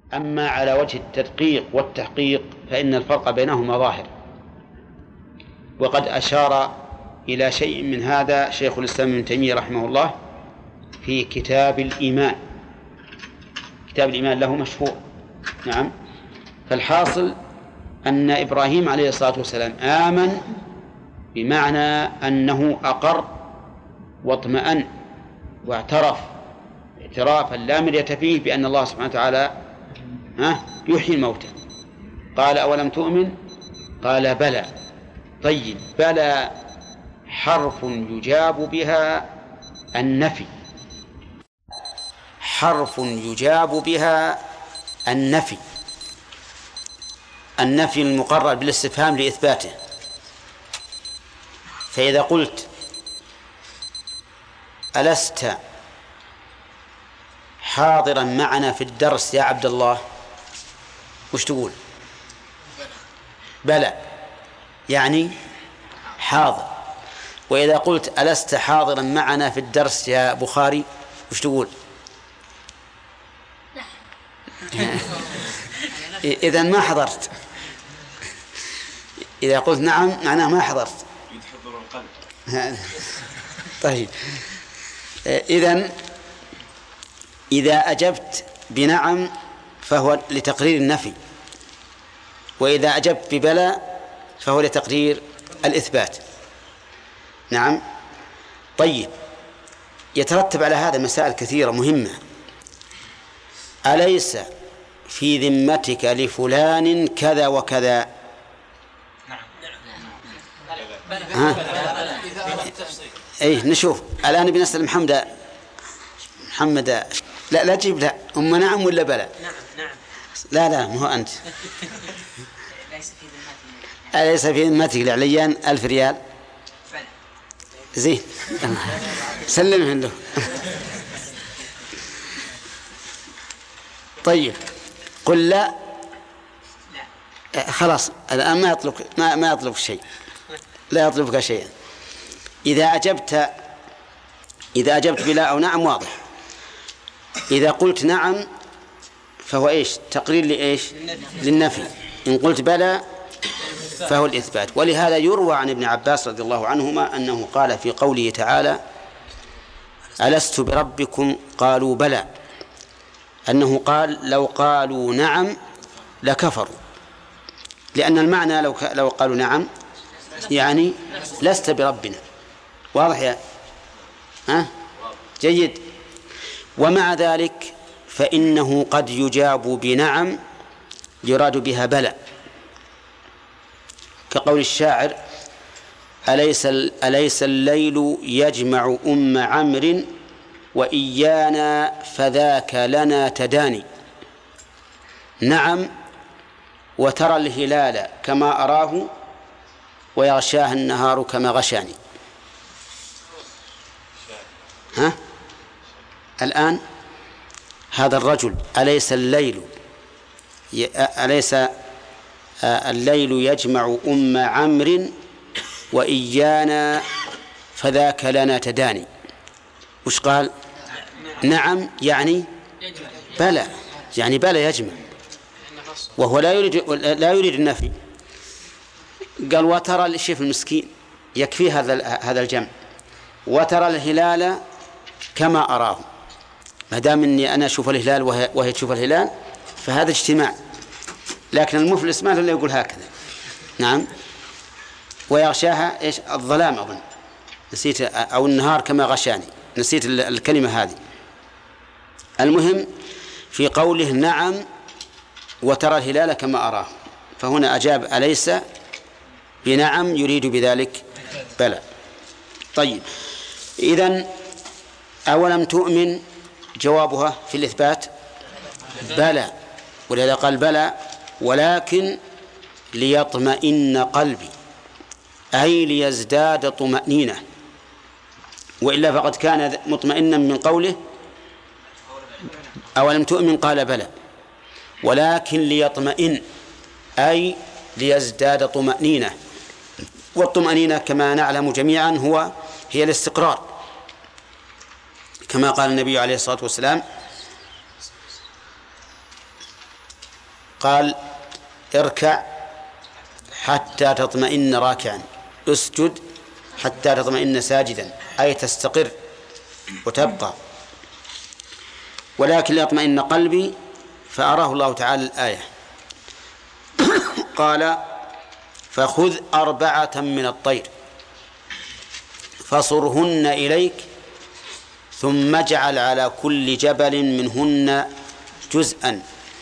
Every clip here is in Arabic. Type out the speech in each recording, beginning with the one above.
أما على وجه التدقيق والتحقيق فإن الفرق بينهما ظاهر، وقد أشار إلى شيء من هذا شيخ الإسلام ابن تيمية رحمه الله في كتاب الإيمان. كتاب الإيمان له مشهور. نعم. فالحاصل أن إبراهيم عليه الصلاة والسلام آمن بمعنى أنه أقر واطمأن واعترف اعترافا لا مرية فيه بأن الله سبحانه وتعالى يحيي الموتى. قال أولم تؤمن؟ قال بلى. طيب، بلى حرف يجاب بها النفي، حرف يجاب بها النفي، النفي المقرر بالاستفهام لإثباته. فإذا قلت ألست حاضرا معنا في الدرس يا عبد الله، وش تقول؟ بلى، يعني حاضر. وإذا قلت ألست حاضرا معنا في الدرس يا بخاري، وش تقول؟ إذن ما حضرت. إذا قلت نعم معناه ما حضرت. يتحضر القلب. طيب، إذن إذا أجبت بنعم فهو لتقرير النفي، وإذا أجبت ببلى فهو لتقرير الإثبات. نعم. طيب، يترتب على هذا مسائل كثيرة مهمة. أليس في ذمتك لفلان كذا وكذا؟ ايه، نشوف الآن بنسأل محمد لا تجيب لا أم نعم ولا بلى؟ نعم. لا ما هو أنت. أليس في ذمتك لعليان 1000 ريال؟ زين، سلمه له. طيب، قل لا. خلاص الآن ما يطلب شيء، لا يطلبك شيئا. إذا أجبت بلا أو نعم واضح. إذا قلت نعم فهو إيش؟ تقرير لإيش؟ للنفي. إن قلت بلى فهو الإثبات. ولهذا يروى عن ابن عباس رضي الله عنهما أنه قال في قوله تعالى ألست بربكم قالوا بلى، أنه قال لو قالوا نعم لكفروا، لأن المعنى لو قالوا نعم يعني لست بربنا. واضح يا جيد. ومع ذلك فإنه قد يجاب بنعم يراد بها بلى، كقول الشاعر أليس الليل يجمع أم عمرو وإيانا فذاك لنا تداني. نعم، وترى الهلال كما أراه ويغشاه النهار كما غشاني. الآن هذا الرجل أليس الليل يجمع أم عمرو وإيانا فذاك لنا تداني. وش قال؟ نعم يعني بلى، يعني بلى يجمع، وهو لا يريد النفي. قال وترى الشيف المسكين يكفي هذا الجمع، وترى الهلال كما أراه. ما دام إني أنا أشوف الهلال وهي تشوف الهلال فهذا اجتماع، لكن المفلس ما لا يقول هكذا. نعم. ويغشاها إيش؟ الظلام أظن، نسيت، أو النهار كما غشاني، نسيت الكلمة هذه. المهم في قوله نعم وترى الهلال كما أراه، فهنا أجاب أليس بنعم يريد بذلك بلى. طيب، إذن أولم تؤمن جوابها في الإثبات بلى، ولذا قال بلى ولكن ليطمئن قلبي، أي ليزداد طمأنينة، وإلا فقد كان مطمئنا من قوله أولم تؤمن قال بلى، ولكن ليطمئن أي ليزداد طمأنينة. والطمأنينة كما نعلم جميعا هي الاستقرار، كما قال النبي عليه الصلاة والسلام قال اركع حتى تطمئن راكعا، اسجد حتى تطمئن ساجدا، أي تستقر وتبقى. ولكن ليطمئن قلبي فأراه الله تعالى الآية. قال فخذ 4 من الطير فصرهن إليك ثم اجعل على كل جبل منهن جزءا.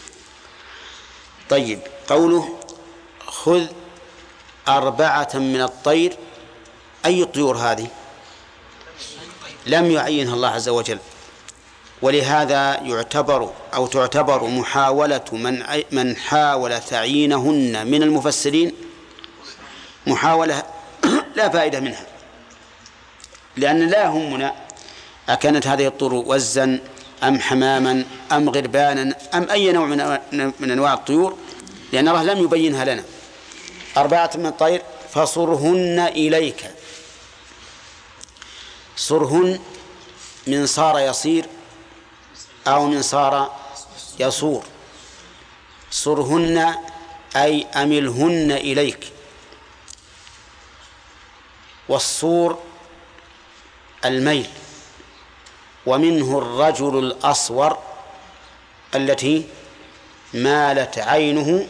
طيب، قوله خذ 4 من الطير، أي طيور هذه؟ لم يعينها الله عز وجل، ولهذا تعتبر محاولة من حاول تعيينهن من المفسرين محاولة لا فائدة منها، لأن لا يهمنا أكانت هذه الطيور وزا أم حماما أم غربانا أم أي نوع من أنواع الطيور، لأن الله لم يبينها لنا. 4 من الطير فصرهن إليك. صرهن من صار يصير أو من صار يصور. صرهن أي أملهن إليك. والصور الميل، ومنه الرجل الأصور التي مالت عينه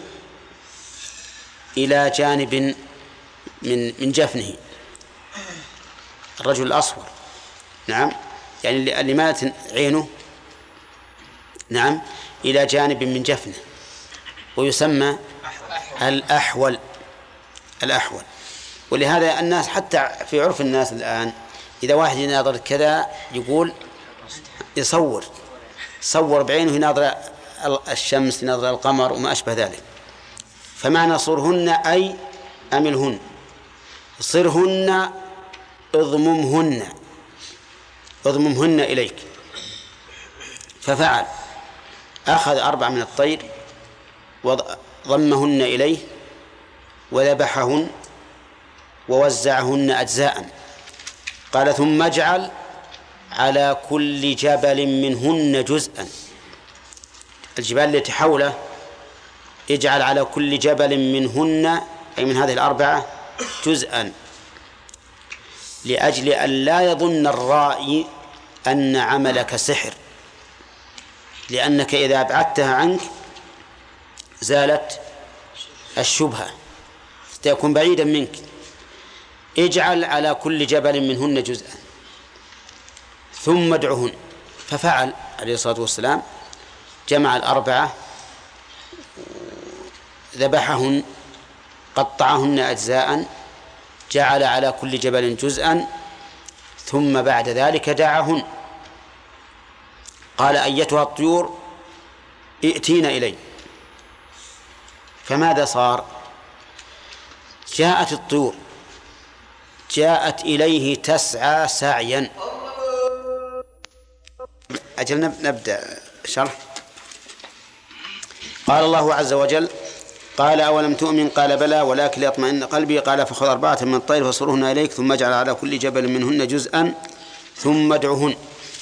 إلى جانب من جفنه، الرجل الأصور، نعم، يعني اللي مالت عينه، نعم، إلى جانب من جفنه، ويسمى الأحول. ولهذا الناس حتى في عرف الناس الآن إذا واحد يناظر كذا يقول صور بعينه، يناظر الشمس، يناظر القمر وما أشبه ذلك. فمعنى صرهن أي أملهن، صرهن اضممهن إليك. ففعل، أخذ 4 من الطير وضمهن إليه وذبحهن ووزعهن أجزاء. قال ثم اجعل على كل جبل منهن جزءا. الجبال التي حوله اجعل على كل جبل منهن، أي من هذه 4 جزءا، لأجل أن لا يظن الرائي أن عملك سحر، لأنك إذا أبعدتها عنك زالت الشبهة، ستكون بعيدا منك. اجعل على كل جبل منهن جزءا ثم ادعهن. ففعل عليه الصلاة والسلام، جمع 4 ذبحهن، قطعهن أجزاء، جعل على كل جبل جزءا، ثم بعد ذلك دعاهن. قال أيتها الطيور ائتين إلي. فماذا صار؟ جاءت الطيور، جاءت إليه تسعى سعيا. أجل نبدأ شرح. قال الله عز وجل: قال أولم تؤمن؟ قال بلى ولكن ليطمئن قلبي. قال فخذ 4 من الطير فصرهن إليك ثم اجعل على كل جبل منهن جزءا ثم ادعهن.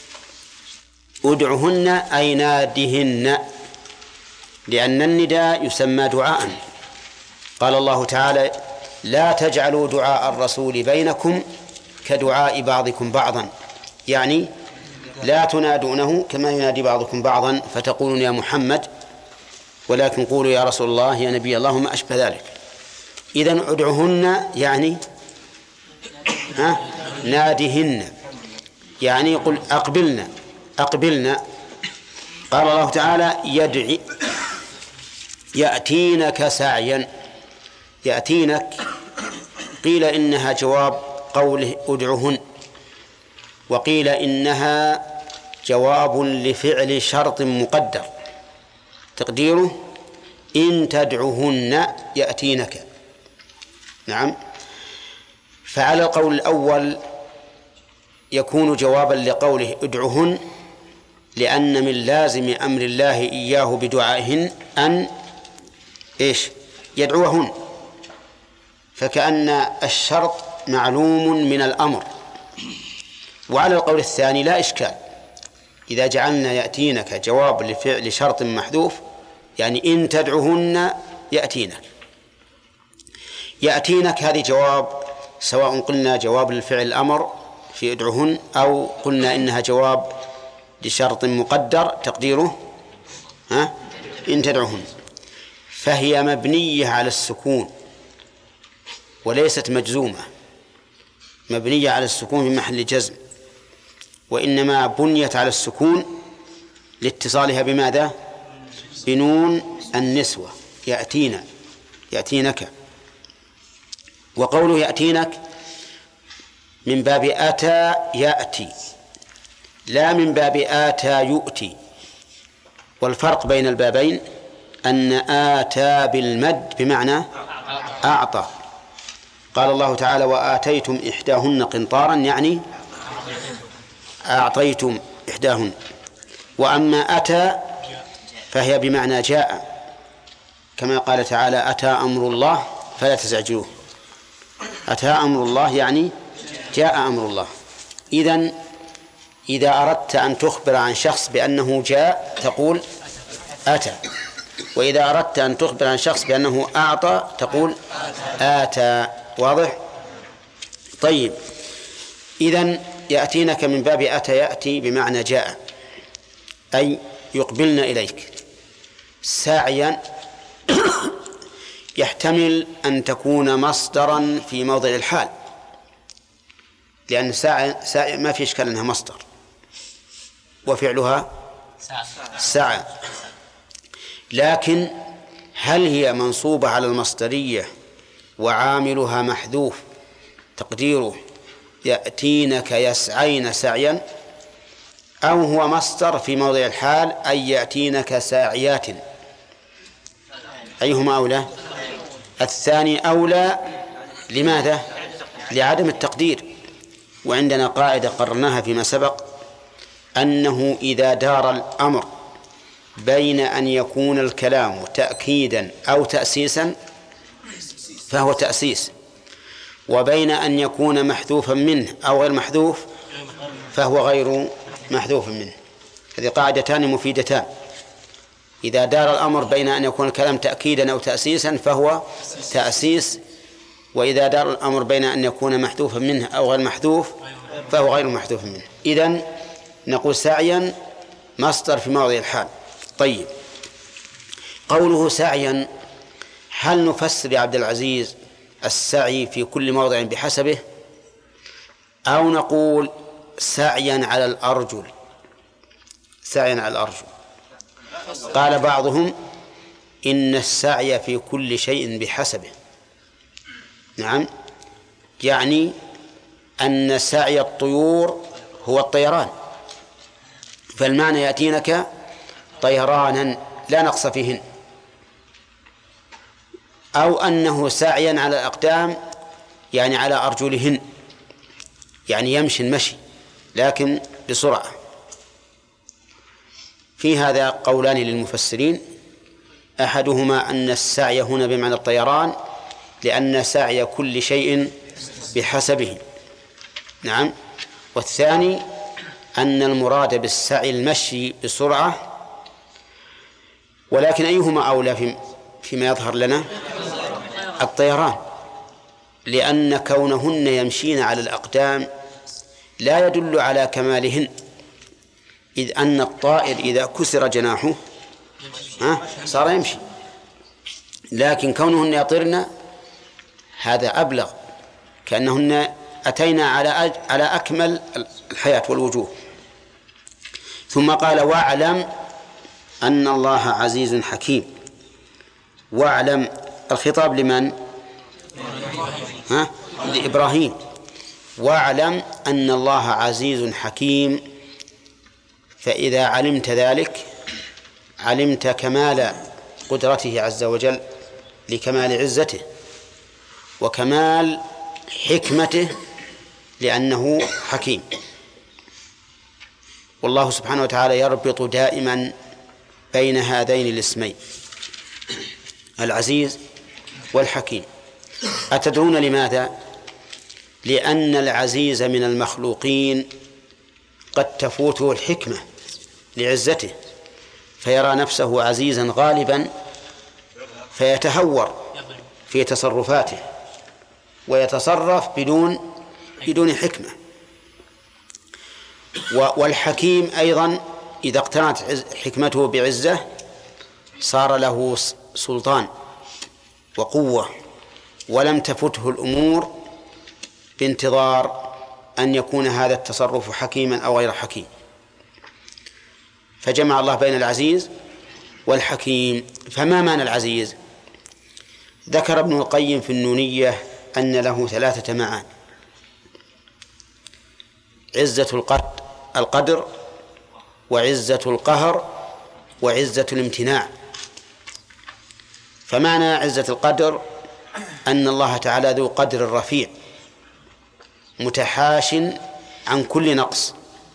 ادعهن أي نادهن، لأن النداء يسمى دعاء. قال الله تعالى: لا تجعلوا دعاء الرسول بينكم كدعاء بعضكم بعضا، يعني لا تنادونه كما ينادي بعضكم بعضا فتقولون يا محمد، ولكن قولوا يا رسول الله، يا نبي الله، ما أشبه ذلك. إذن ادعهن يعني نادهن، يعني يقول أقبلنا. قال الله تعالى: يدعي يأتينك سعيا. يأتينك قيل إنها جواب قوله ادعهن، وقيل إنها جواب لفعل شرط مقدر تقديره إن تدعهن يأتينك. نعم. فعلى القول الأول يكون جوابا لقوله ادعهن، لأن من لازم أمر الله إياه بدعائهن أن يدعوهن، فكأن الشرط معلوم من الأمر. وعلى القول الثاني لا إشكال، إذا جعلنا يأتينك جواب لفعل شرط محذوف يعني إن تدعهن يأتينك. يأتينك هذه جواب، سواء قلنا جواب للفعل الأمر في ادعهن أو قلنا إنها جواب لشرط مقدر تقديره إن تدعهن، فهي مبنية على السكون وليست مجزومة، مبنية على السكون في محل جزم، وإنما بنيت على السكون لاتصالها بماذا؟ بنون النسوة، يأتينا يأتينك. وقوله يأتينك من باب أتى يأتي، لا من باب آتى يؤتي. والفرق بين البابين أن آتى بالمد بمعنى أعطى. قال الله تعالى وآتيتم إحداهن قنطارا، يعني أعطيتم إحداهن. وأما أتى فهي بمعنى جاء، كما قال تعالى أتى أمر الله فلا تستعجلوه. أتى أمر الله يعني جاء أمر الله. إذن إذا أردت أن تخبر عن شخص بأنه جاء تقول أتى، وإذا أردت أن تخبر عن شخص بأنه أعطى تقول آتى. واضح؟ طيب، إذن يأتينك من باب أتى يأتي بمعنى جاء، أي يقبلن إليك ساعيا. يحتمل أن تكون مصدرا في موضع الحال، لأن ساعة ما في إشكال أنها مصدر وفعلها ساعة، لكن هل هي منصوبة على المصدرية وعاملها محذوف تقديره يأتينك يسعين سعيا، أو هو مصدر في موضع الحال أي يأتينك ساعيات؟ أيهما أولى؟ الثاني أولى. لماذا؟ لعدم التقدير. وعندنا قاعدة قررناها فيما سبق، أنه إذا دار الأمر بين أن يكون الكلام تأكيدا أو تأسيسا فهو تأسيس، وبين أن يكون محذوفا منه أو غير محذوف فهو غير محذوف منه. هذه قاعدتان مفيدتان. إذا دار الأمر بين أن يكون الكلام تأكيدا أو تأسيسا فهو تأسيس، وإذا دار الأمر بين أن يكون محذوفا منه أو غير محذوف فهو غير محذوف منه. إذن نقول سعيا مصدر في موضع الحال. طيب، قوله سعيا، هل نفسر يا عبد العزيز السعي في كل موضع بحسبه، أو نقول سعيا على الأرجل؟ سعيا على الأرجل. قال بعضهم إن السعي في كل شيء بحسبه. نعم، يعني أن سعي الطيور هو الطيران، فالمعنى يأتينك طيرانا لا نقص فيهن، أو أنه سعيا على الأقدام يعني على أرجلهن، يعني يمشي المشي لكن بسرعة. في هذا قولان للمفسرين، أحدهما أن السعي هنا بمعنى الطيران لأن سعي كل شيء بحسبه. نعم. والثاني أن المراد بالسعي المشي بسرعة، ولكن أيهما أولى فيما يظهر لنا؟ الطيران، لأن كونهن يمشين على الأقدام لا يدل على كمالهن، إذ أن الطائر إذا كسر جناحه صار يمشي، لكن كونهن يطيرن هذا أبلغ، كأنهن أتينا على أكمل الحياة والوجوه. ثم قال واعلم أن الله عزيز حكيم. واعلم، الخطاب لمن؟ لإبراهيم. واعلم أن الله عزيز حكيم، فإذا علمت ذلك علمت كمال قدرته عز وجل لكمال عزته، وكمال حكمته لأنه حكيم. والله سبحانه وتعالى يربط دائما بين هذين الاسمين العزيز والحكيم. أتدرون لماذا؟ لأن العزيز من المخلوقين قد تفوته الحكمة لعزته، فيرى نفسه عزيزا غالبا فيتهور في تصرفاته ويتصرف بدون حكمة. والحكيم أيضا إذا اقترنت حكمته بعزة صار له سلطان وقوة، ولم تفته الأمور بانتظار أن يكون هذا التصرف حكيما أو غير حكيم. فجمع الله بين العزيز والحكيم. فما معنى العزيز؟ ذكر ابن القيم في النونية أن له 3 معاني: عزة القدر، وعزة القهر، وعزة الامتناع. فمعنى عزة القدر أن الله تعالى ذو قدر رفيع متحاش عن كل نقص،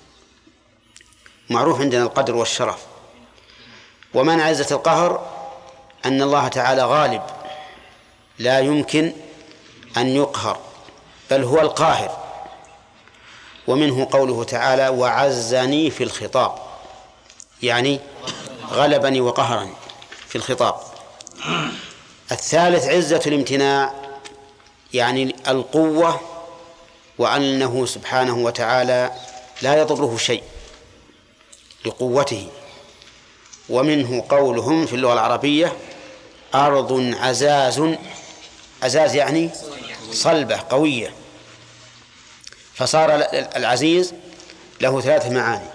معروف عندنا القدر والشرف. ومعنى عزة القهر أن الله تعالى غالب لا يمكن أن يقهر، بل هو القاهر. ومنه قوله تعالى: وعزني في الخطاب، يعني غلبني وقهرني في الخطاب. الثالث عزة الامتناع، يعني القوة، وأنه سبحانه وتعالى لا يضره شيء لقوته. ومنه قولهم في اللغة العربية: أرض عزاز يعني صلبة قوية. فصار العزيز له 3 معاني: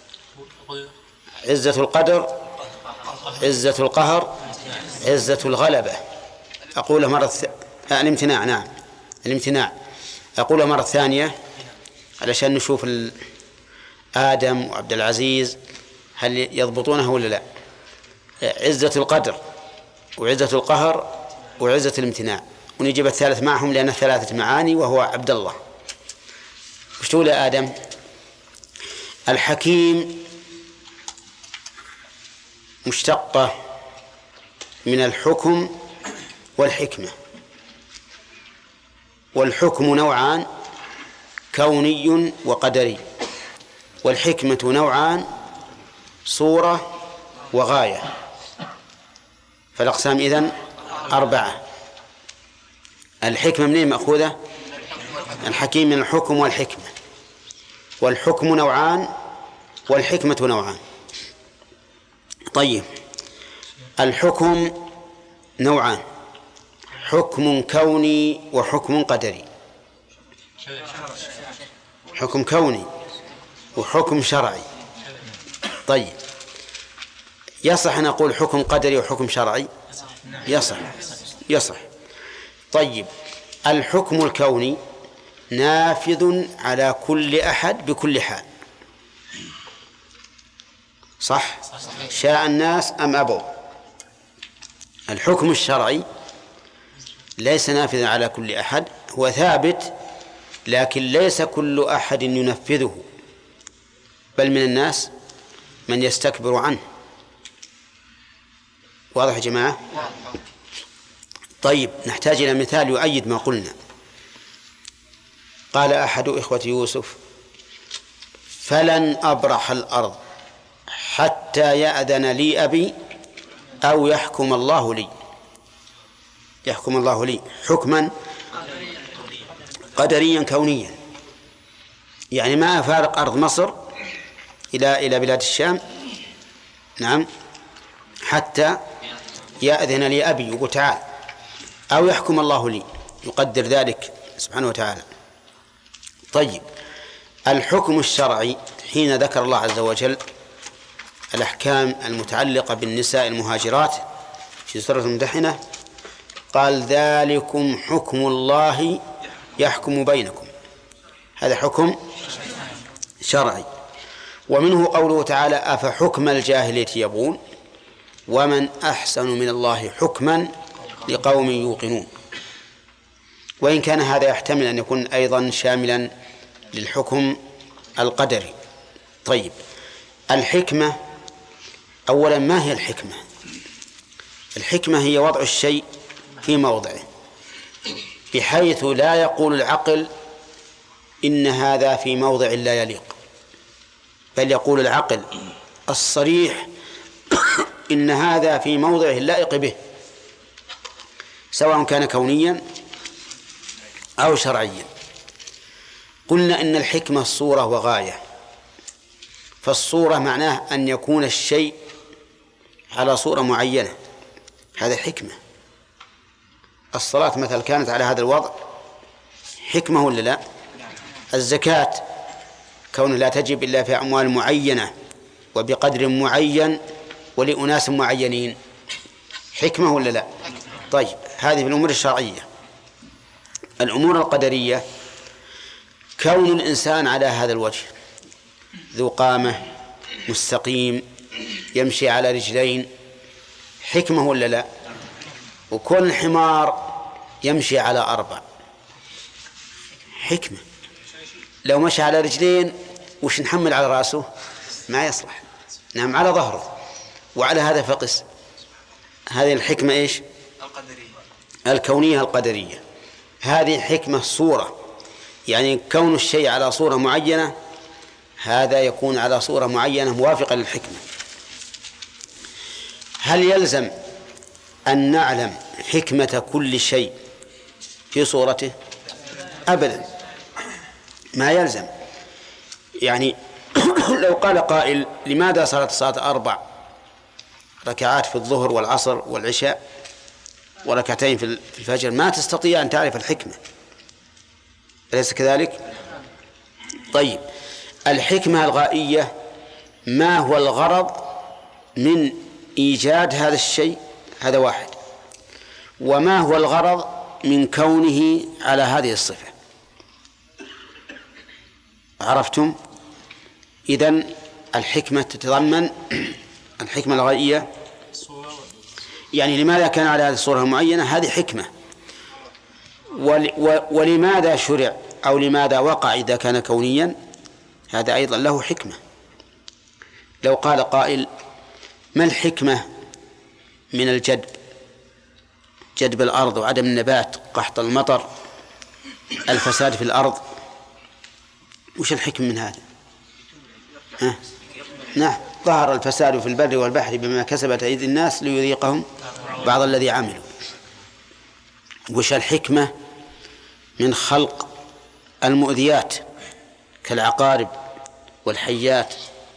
عزة القدر، عزة القهر، عزة الغلبة. أقول مرة الامتناع، نعم الامتناع. أقول مرة ثانية علشان نشوف آدم وعبد العزيز هل يضبطونه ولا لا. عزة القدر، وعزة القهر، وعزة الامتناع. ونجيب الثالث معهم لأنه 3 معاني وهو عبد الله. وش تقول يا آدم؟ الحكيم مشتقة من الحكم والحكمة. والحكم نوعان: كوني وقدري. والحكمة نوعان: صورة وغاية. فالأقسام إذن 4. الحكمة منين مأخوذة؟ الحكيم من الحكم والحكمة. والحكم نوعان والحكمة نوعان. طيب، الحكم نوعان: حكم كوني وحكم قدري. حكم كوني وحكم شرعي. طيب، يصح أن أقول حكم قدري وحكم شرعي؟ يصح. طيب، الحكم الكوني نافذ على كل أحد بكل حال، صح؟ شاء الناس أم أبوا. الحكم الشرعي ليس نافذا على كل أحد، هو ثابت لكن ليس كل أحد ينفذه، بل من الناس من يستكبر عنه. واضح يا جماعة؟ طيب، نحتاج إلى مثال يؤيد ما قلنا. قال أحد إخوة يوسف: فلن أبرح الأرض حتى يأذن لي أبي أو يحكم الله لي. يحكم الله لي حكما قدريا كونيا، يعني ما أفارق أرض مصر إلى بلاد الشام، نعم، حتى يأذن لي أبي، يقول تعال، أو يحكم الله لي، يقدر ذلك سبحانه وتعالى. طيب، الحكم الشرعي حين ذكر الله عز وجل الأحكام المتعلقة بالنساء المهاجرات في سورة الممتحنة قال: ذلكم حكم الله يحكم بينكم. هذا حكم شرعي. ومنه قوله تعالى: أفحكم الجاهلية يبغون ومن أحسن من الله حكما لقوم يوقنون. وإن كان هذا يحتمل أن يكون أيضا شاملا للحكم القدري. طيب، الحكمة أولا، ما هي الحكمة؟ الحكمة هي وضع الشيء في موضعه بحيث لا يقول العقل إن هذا في موضع لا يليق، بل يقول العقل الصريح إن هذا في موضعه اللائق به، سواء كان كونيا أو شرعيا. قلنا إن الحكمة صورة وغاية، فالصورة معناه أن يكون الشيء على صورة معينة، هذا حكمة. الصلاة مثلا كانت على هذا الوضع حكمة ولا لا؟ الزكاة كونه لا تجب إلا في أموال معينة وبقدر معين ولأناس معينين، حكمة ولا لا؟ طيب، هذه في الأمور الشرعية. الأمور القدرية، كون الإنسان على هذا الوجه ذو قامة مستقيم يمشي على رجلين، حكمة ولا لا؟ وكون الحمار يمشي على 4، حكمة. لو مشى على رجلين وش نحمل على رأسه؟ ما يصلح. نعم، على ظهره. وعلى هذا فقس. هذه الحكمة إيش؟ الكونية القدرية. هذه حكمة صورة، يعني كون الشيء على صورة معينة هذا يكون على صورة معينة موافقة للحكمة. هل يلزم أن نعلم حكمة كل شيء في صورته؟ أبدا، ما يلزم. يعني لو قال قائل لماذا صارت الصلاة 4 ركعات في الظهر والعصر والعشاء وركعتين في الفجر، ما تستطيع أن تعرف الحكمة، أليس كذلك؟ طيب، الحكمة الغائية ما هو الغرض من إيجاد هذا الشيء؟ هذا واحد. وما هو الغرض من كونه على هذه الصفة؟ عرفتم؟ إذن الحكمة تتضمن الحكمة الغائية، يعني لماذا كان على هذه الصورة المعينة، هذه حكمة. ولماذا شرع أو لماذا وقع إذا كان كونيا، هذا أيضا له حكمة. لو قال قائل ما الحكمة من الجدب، جدب الأرض وعدم النبات، قحط المطر، الفساد في الأرض، وش الحكمة من هذا؟ نعم، ظهر الفساد في البر والبحر بما كسبت أيدي الناس ليذيقهم بعض الذي عملوا. وش الحكمة من خلق المؤذيات كالعقارب والحيات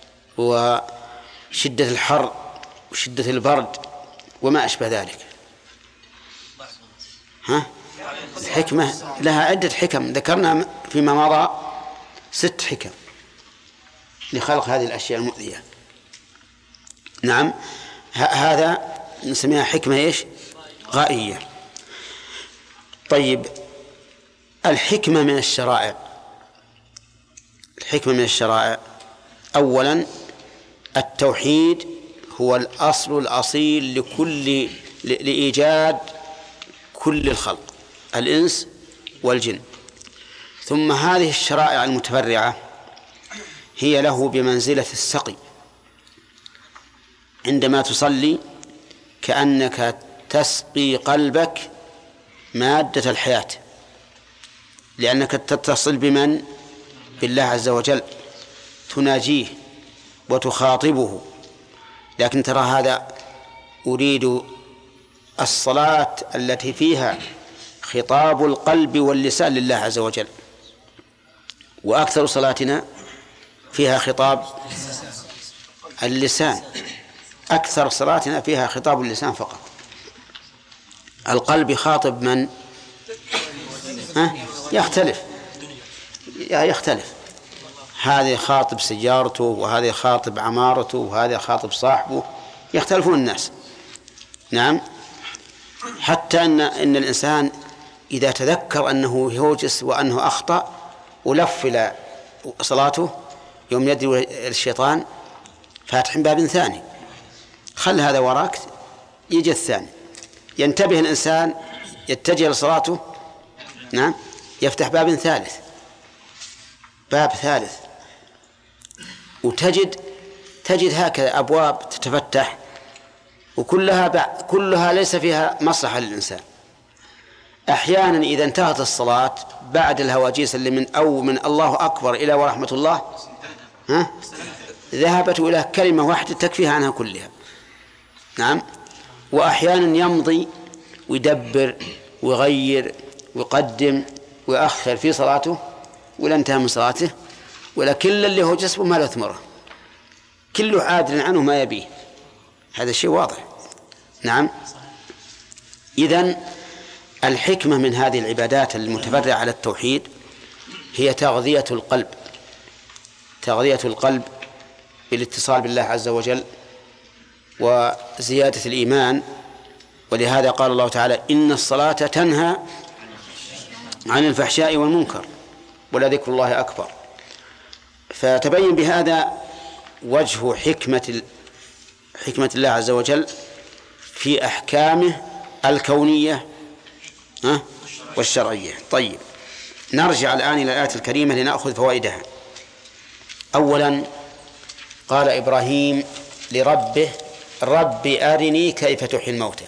وشدة الحر وشدة البرد وما أشبه ذلك؟ الحكمة لها عدة حكم، ذكرنا فيما مضى 6 حكم لخلق هذه الأشياء المؤذية. نعم، هذا نسميها حكمة إيش؟ غائية. طيب، الحكمة من الشرائع. الحكمة من الشرائع أولا التوحيد هو الأصل الأصيل لإيجاد كل الخلق، الإنس والجن. ثم هذه الشرائع المتفرعة هي له بمنزلة السقي، عندما تصلي كأنك تسقي قلبك مادة الحياة، لأنك تتصل بمن؟ بالله عز وجل، تناجيه وتخاطبه. لكن ترى هذا أريد الصلاة التي فيها خطاب القلب واللسان لله عز وجل، وأكثر صلاتنا فيها خطاب اللسان، أكثر صلاتنا فيها خطاب اللسان فقط. القلب يخاطب من؟ يختلف، هذا يخاطب سيارته، وهذا يخاطب عمارته، وهذا يخاطب صاحبه، يختلفون الناس. نعم، حتى أن الإنسان إذا تذكر أنه يوجس وأنه أخطأ ولف إلى صلاته يوم يدري الشيطان فاتح باب ثاني، خل هذا وراك يجي الثاني، ينتبه الإنسان يتجه لصلاته، نعم، يفتح باب ثالث، وتجد هكذا أبواب تتفتح، وكلها ليس فيها مصلحة للإنسان. أحيانا إذا انتهت الصلاة بعد الهواجيس اللي من الله أكبر إلى ورحمة الله ذهبت إلى كلمة واحدة تكفيها عنها كلها. نعم. وأحيانا يمضي ويدبر ويغير ويقدم ويأخر في صلاته ولا انتهى من صلاته، ولا كل اللي هو جسمه ما له ثمره، كله عادل عنه ما يبيه. هذا الشيء واضح. نعم. إذن الحكمة من هذه العبادات المتفرعة على التوحيد هي تغذية القلب، تغذية القلب بالاتصال بالله عز وجل وزيادة الإيمان. ولهذا قال الله تعالى: إن الصلاة تنهى عن الفحشاء والمنكر ولذكر الله أكبر. فتبين بهذا وجه حكمة الله عز وجل في أحكامه الكونية والشرعية. طيب، نرجع الآن إلى الآية الكريمة لنأخذ فوائدها. أولا، قال إبراهيم لربه: رب أرني كيف تحيي الموتى.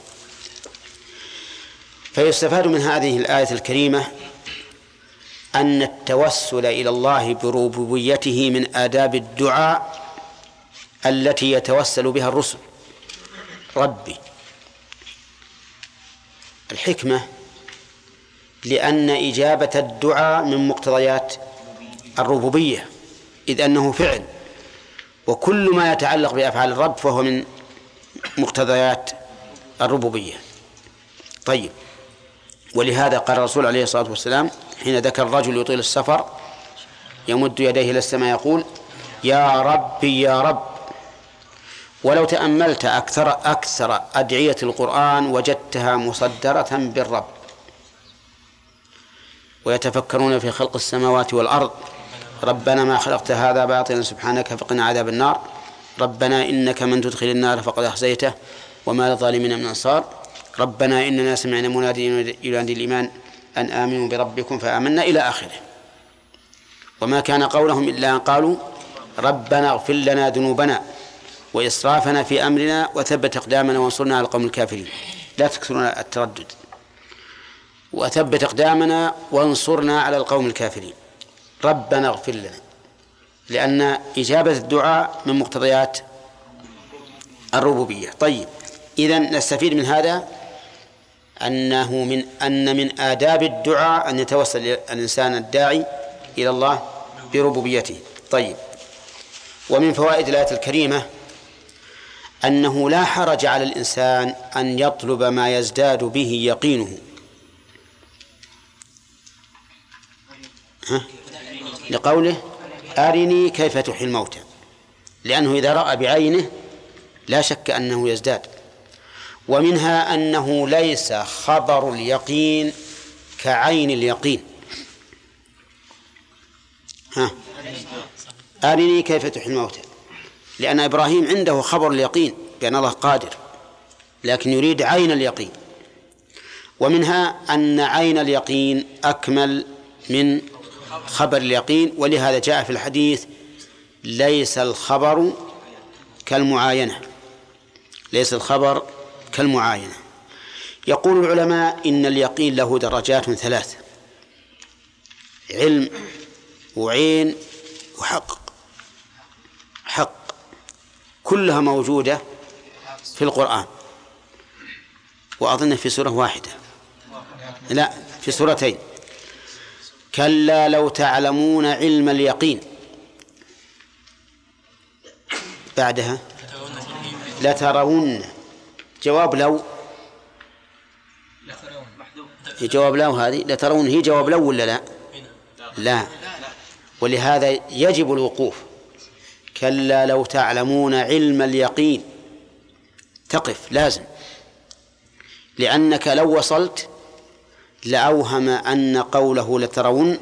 فيستفاد من هذه الآية الكريمة أن التوسل إلى الله بربوبيته من آداب الدعاء التي يتوسل بها الرسل. ربي، الحكمة لأن إجابة الدعاء من مقتضيات الربوبية، إذ أنه فعل، وكل ما يتعلق بأفعال الرب فهو من مقتضيات الربوبية. طيب، ولهذا قال الرسول عليه الصلاة والسلام حين ذكر الرجل يطيل السفر يمد يديه إلى السماء يقول: يا ربي يا رب. ولو تأملت أكثر أدعية القرآن وجدتها مصدرة بالرب. ويتفكرون في خلق السماوات والأرض ربنا ما خلقت هذا باطلا سبحانك فقنا عذاب النار ربنا إنك من تدخل النار فقد أخزيته وما للظالمين من أنصار ربنا إننا سمعنا مناديا ينادي الإيمان أن آمنوا بربكم فآمنا إلى آخره. وما كان قولهم إلا أن قالوا ربنا اغفر لنا ذنوبنا وإسرافنا في أمرنا وثبت أقدامنا وانصرنا على القوم الكافرين. لا تكثرون التردد. وثبت أقدامنا وانصرنا على القوم الكافرين. ربنا اغفر لنا، لأن إجابة الدعاء من مقتضيات الربوبية. طيب، إذن نستفيد من هذا أن من آداب الدعاء أن يتوسل الإنسان الداعي إلى الله بربوبيته. طيب، ومن فوائد الآية الكريمة أنه لا حرج على الإنسان أن يطلب ما يزداد به يقينه. لقوله أرني كيف تحيي الموتى، لأنه إذا رأى بعينه لا شك أنه يزداد. ومنها أنه ليس خبر اليقين كعين اليقين. أرني كيف تحيي الموتى، لأن إبراهيم عنده خبر اليقين بأن الله قادر، لكن يريد عين اليقين. ومنها أن عين اليقين أكمل من خبر اليقين، ولهذا جاء في الحديث ليس الخبر كالمعاينة، ليس الخبر كالمعاينة. يقول العلماء إن اليقين له درجات ثلاث: علم وعين وحق. حق كلها موجودة في القرآن، وأظن في سورة واحدة، لا في سورتين: كلا لو تعلمون علم اليقين، بعدها لترون. جواب لو، جواب لو هذه لترون هي جواب لو ولا لا؟ لا، ولهذا يجب الوقوف. كلا لو تعلمون علم اليقين، تقف لازم، لأنك لو وصلت لأوهم أن قوله لترون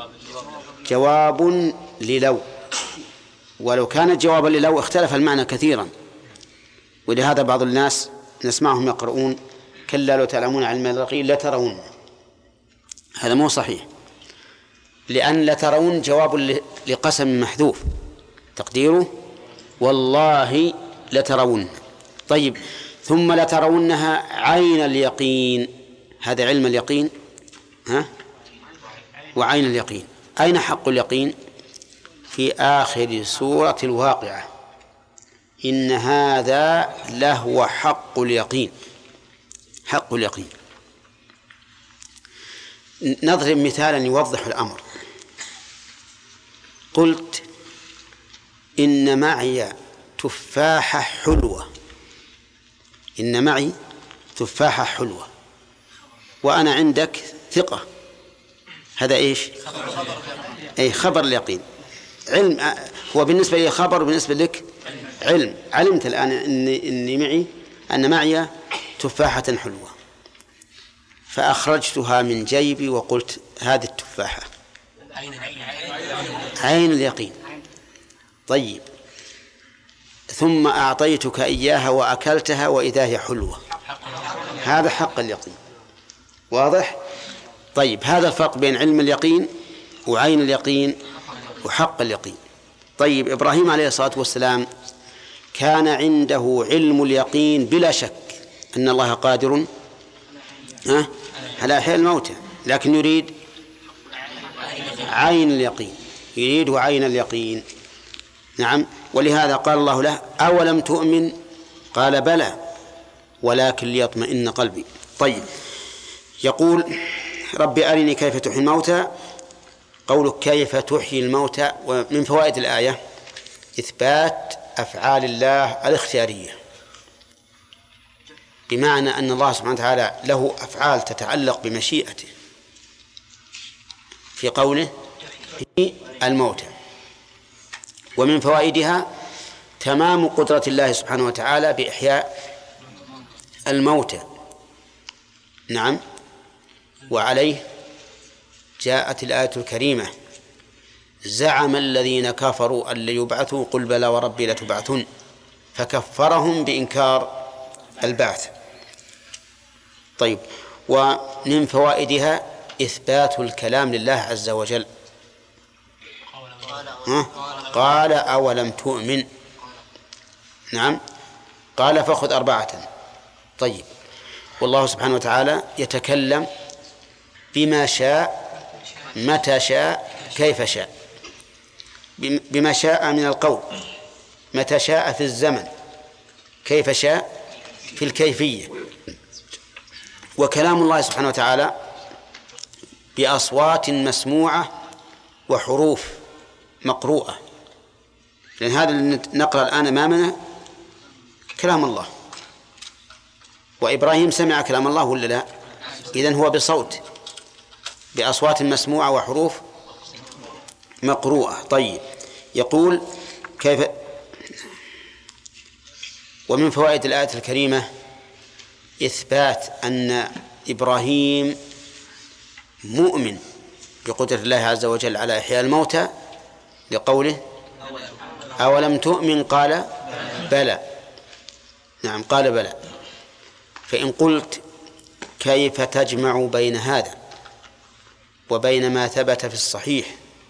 جواب للو، ولو كانت جوابا للو اختلف المعنى كثيرا. ولهذا بعض الناس نسمعهم يقرؤون كلا لو تعلمون علم اليقين لترون، هذا مو صحيح، لأن لترون جواب لقسم محذوف تقديره والله لترون. طيب، ثم لترونها عين اليقين، هذا علم اليقين وعين اليقين. أين حق اليقين؟ في آخر سورة الواقعة إن هذا لهو حق اليقين. حق اليقين. نضرب مثالا يوضح الأمر. قلت إن معي تفاحة حلوة. إن معي تفاحة حلوة وأنا عندك ثقة. هذا إيش؟ أي خبر اليقين. علم هو بالنسبة لي خبر وبالنسبة لك علم. علمت الآن أن معي تفاحة حلوة، فأخرجتها من جيبي وقلت هذه التفاحة. عين اليقين. طيب، ثم أعطيتك إياها وأكلتها وإذا هي حلوة. هذا حق اليقين. واضح؟ طيب، هذا الفرق بين علم اليقين وعين اليقين وحق اليقين. طيب، إبراهيم عليه الصلاة والسلام كان عنده علم اليقين بلا شك أن الله قادر على إحياء الموتى، لكن يريد عين اليقين. يريد عين اليقين. نعم. ولهذا قال الله له: أولم تؤمن؟ قال: بلى ولكن ليطمئن قلبي. طيب، يقول: رب أرني كيف تحيي الموتى. قولك كيف تحيي الموتى، ومن فوائد الآية إثبات أفعال الله الاختيارية، بمعنى أن الله سبحانه وتعالى له أفعال تتعلق بمشيئته في قوله الموتى. ومن فوائدها تمام قدرة الله سبحانه وتعالى بإحياء الموتى. نعم. وعليه جاءت الآية الكريمة: زعم الذين كفروا أن ليبعثوا قل بلى وربي لتبعثن، فكفرهم بإنكار البعث. طيب، ومن فوائدها إثبات الكلام لله عز وجل. قال: أولم تؤمن؟ نعم. قال: فخذ 4. طيب، والله سبحانه وتعالى يتكلم بما شاء متى شاء كيف شاء. بما شاء من القول، متى شاء في الزمن، كيف شاء في الكيفية. وكلام الله سبحانه وتعالى بأصوات مسموعة وحروف مقروءة، لأن هذا اللي نقرأ الآن أمامنا كلام الله. وإبراهيم سمع كلام الله ولا لا؟ إذن هو بصوت، بأصوات مسموعة وحروف مقروءة. طيب، يقول كيف. ومن فوائد الآية الكريمة إثبات أن إبراهيم مؤمن بقدرة الله عز وجل على إحياء الموتى، لقوله: أولم تؤمن؟ قال: بلى. نعم، قال: بلى. فإن قلت كيف تجمع بين هذا وبين ما ثبت في صحيح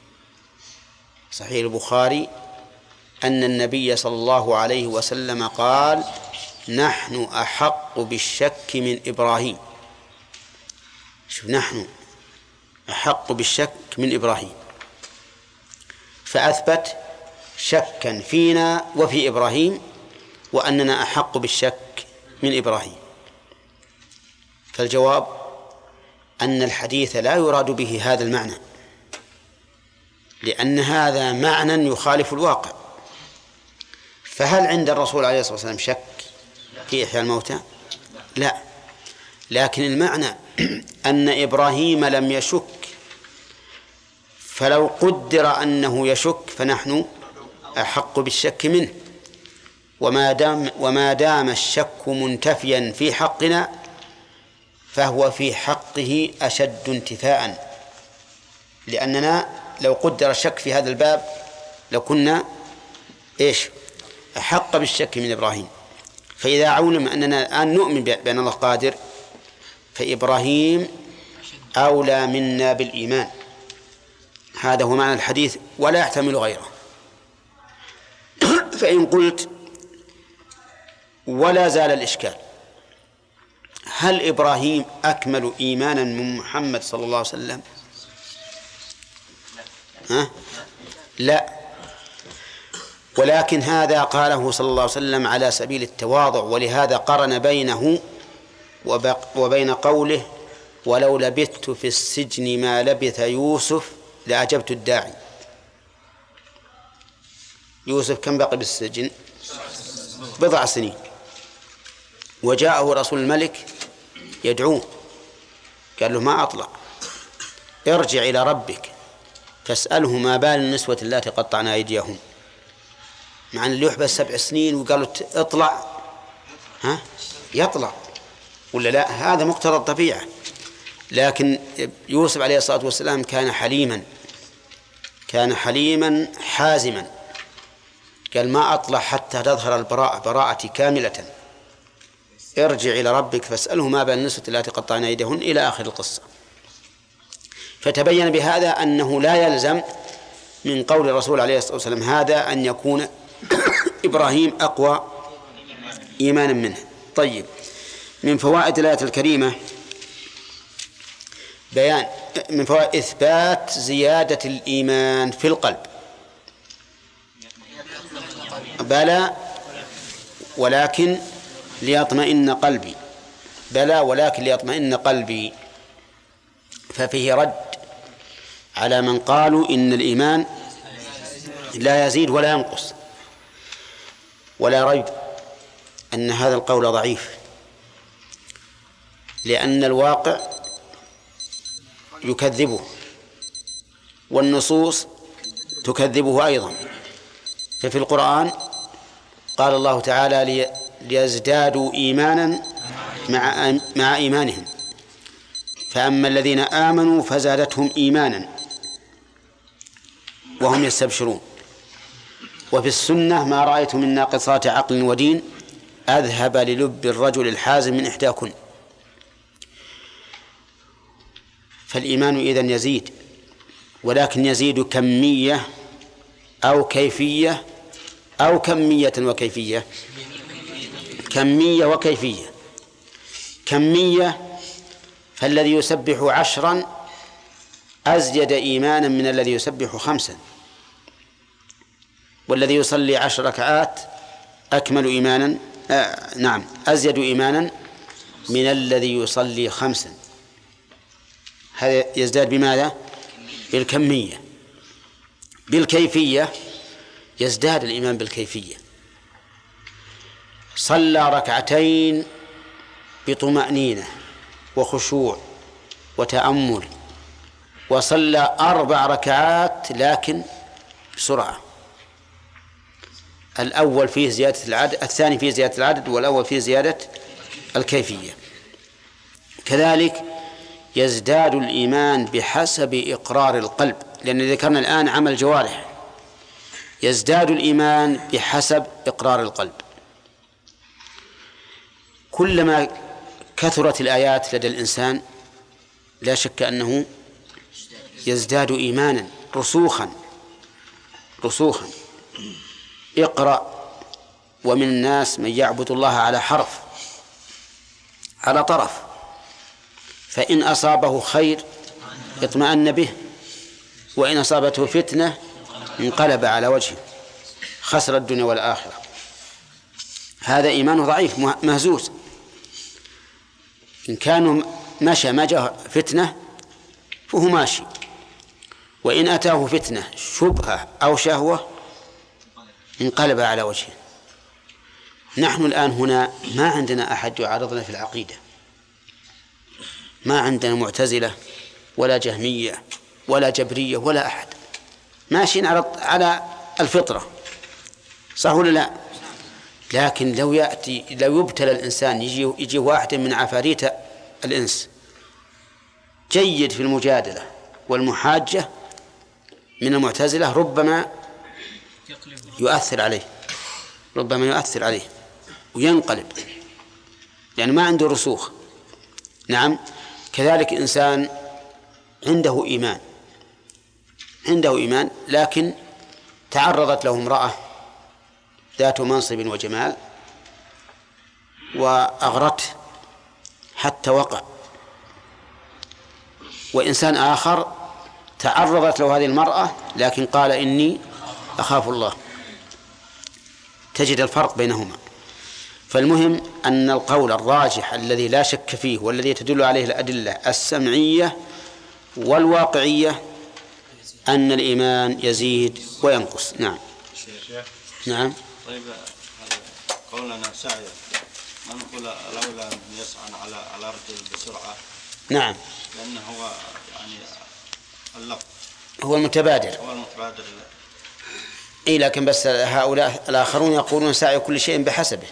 البخاري أن النبي صلى الله عليه وسلم قال: نحن أحق بالشك من إبراهيم. شوف، نحن أحق بالشك من إبراهيم، فأثبت شكا فينا وفي إبراهيم، وأننا أحق بالشك من إبراهيم. فالجواب أن الحديث لا يراد به هذا المعنى، لأن هذا معنى يخالف الواقع. فهل عند الرسول عليه الصلاة والسلام شك في إحياء الموتى؟ لا، لكن المعنى أن إبراهيم لم يشك، فلو قدر أنه يشك فنحن أحق بالشك منه. وما دام الشك منتفيا في حقنا فهو في حقه أشد انتفاء، لأننا لو قدر الشك في هذا الباب لكنا أحق بالشك من إبراهيم. فإذا علم أننا الآن نؤمن بأن الله قادر، فإبراهيم أولى منا بالإيمان. هذا هو معنى الحديث ولا يحتمل غيره. فإن قلت ولا زال الإشكال: هل إبراهيم أكمل إيمانا من محمد صلى الله عليه وسلم؟ لا. ولكن هذا قاله صلى الله عليه وسلم على سبيل التواضع، ولهذا قرن بينه وبين قوله ولو لبثت في السجن ما لبث يوسف لأجبت الداعي. يوسف كم بقي بالسجن؟ 10 سنين، وجاءه رسول الملك يدعوه، قال له ما أطلع، ارجع إلى ربك فاسأله ما بال النسوة اللاتي قطعن أيديهن. مع أن اللي يحبس 7 سنين وقالوا اطلع، يطلع ولا لا؟ هذا مقتضى الطبيعة. لكن يوسف عليه الصلاة والسلام كان حليما حازما، قال ما أطلع حتى تظهر براءتي كاملة، ارجع إلى ربك فاسأله ما بال النسوة التي قطعن أيديهن إلى آخر القصة. فتبين بهذا أنه لا يلزم من قول الرسول عليه الصلاة والسلام هذا أن يكون إبراهيم أقوى إيمانا منه. طيب، من فوائد الآية الكريمة من فوائد إثبات زيادة الإيمان في القلب. بلى ولكن ليطمئن قلبي، بلى ولكن ليطمئن قلبي. ففيه رد على من قالوا إن الإيمان لا يزيد ولا ينقص، ولا ريب أن هذا القول ضعيف، لأن الواقع يكذبه والنصوص تكذبه أيضا. ففي القرآن قال الله تعالى ليزدادوا إيمانا مع إيمانهم، فأما الذين آمنوا فزادتهم إيمانا وهم يستبشرون. وفي السنة ما رأيت من ناقصات عقل ودين أذهب للب الرجل الحازم من إحداكن. فالإيمان إذن يزيد، ولكن يزيد كمية أو كيفية أو كمية وكيفية. كمية وكيفية. كمية، فالذي يسبح 10 أزيد إيمانا من الذي يسبح 5، والذي يصلي 10 ركعات أكمل إيمانا أزيد إيمانا من الذي يصلي 5. هذا يزداد بماذا؟ بالكمية. بالكيفية يزداد الإيمان بالكيفية. صلى 2 ركعتين بطمأنينة وخشوع وتأمل، وصلى 4 ركعات لكن بسرعة. الأول فيه زيادة العدد، الثاني فيه زيادة العدد، والأول فيه زيادة الكيفية. كذلك يزداد الإيمان بحسب إقرار القلب، لأن ذكرنا الآن عمل الجوارح. يزداد الإيمان بحسب إقرار القلب. كلما كثرت الآيات لدى الإنسان لا شك أنه يزداد إيمانا رسوخا. اقرأ ومن الناس من يعبد الله على حرف، على طرف، فإن أصابه خير اطمأن به، وإن أصابته فتنة انقلب على وجهه خسر الدنيا والآخرة. هذا إيمان ضعيف مهزوز. إن كان مشى ما جاء فتنة فهو ماشي، وإن أتاه فتنة شبهة أو شهوة انقلب على وجهه. نحن الآن هنا ما عندنا أحد يعارضنا في العقيدة، ما عندنا معتزلة ولا جهمية ولا جبرية ولا أحد، ماشيين على الفطرة، صح ولا لا؟ لكن لو يبتلى الإنسان يجي واحد من عفاريت الإنس جيد في المجادلة والمحاجة من المعتزلة، ربما يؤثر عليه وينقلب، لأنه ما عنده رسوخ. نعم، كذلك إنسان عنده إيمان لكن تعرضت له امرأة ذات منصب وجمال وأغرته حتى وقع، وإنسان آخر تعرضت له هذه المرأة لكن قال إني أخاف الله، تجد الفرق بينهما. فالمهم أن القول الراجح الذي لا شك فيه والذي تدل عليه الأدلة السمعية والواقعية أن الإيمان يزيد وينقص. نعم. نعم. طيب قولنا سعي ما نقول لولا أن يسعى على رجل بسرعة. نعم. لأنه هو يعني اللفظ هو المتبادر. إيه لكن بس هؤلاء الآخرون يقولون سعي كل شيء بحسبه.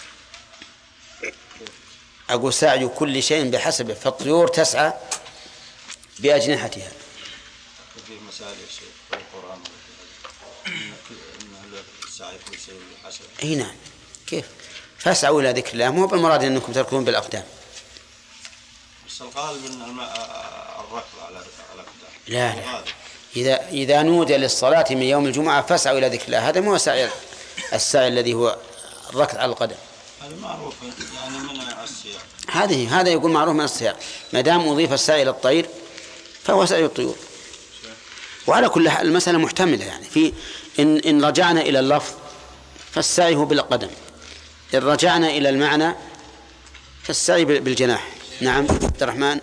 أقول سعي كل شيء بحسبه، فالطيور تسعى بأجنحتها. في مسائل الشيء في القرآن إن السعي كل شيء بحسبه. إيه نعم. كيف؟ فاسعوا إلى ذكر الله، مو بالمراد أنكم تركضون بالأقدام. بس الغالب أن الركض على الأقدام. لا. إذا نودي للصلاة من يوم الجمعة فاسعوا إلى ذكر الله، هذا مو السعي الذي هو الركض على القدم. هذا معروف يعني من السياق. هذا يقول معروف من السياق، ما دام أضيف السعي إلى الطير فهو سعي الطيور. وعلى كل حال المسألة محتملة، يعني في إن رجعنا إلى اللفظ فالسعي هو بالقدم، إن رجعنا إلى المعنى فالسعي بالجناح. نعم. عبد الرحمن.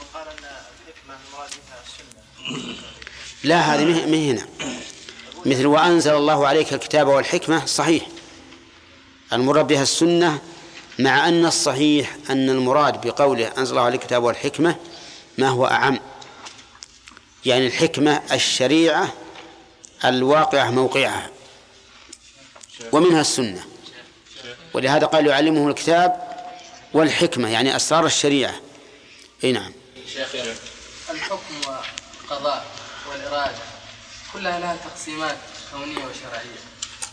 لا، هذه مه هنا. مثل وأنزل الله عليك الكتاب والحكمة، صحيح المراد بها السنة، مع أن الصحيح أن المراد بقوله أنزل الله عليك الكتاب والحكمة ما هو أعم، يعني الحكمة الشريعة الواقعة موقعها، ومنها السنة. ولهذا قال يعلمه الكتاب والحكمة يعني أسرار الشريعة. أي نعم. شيخ الحكم والقضاء والإرادة كلها لها تقسيمات كونية وشرعية،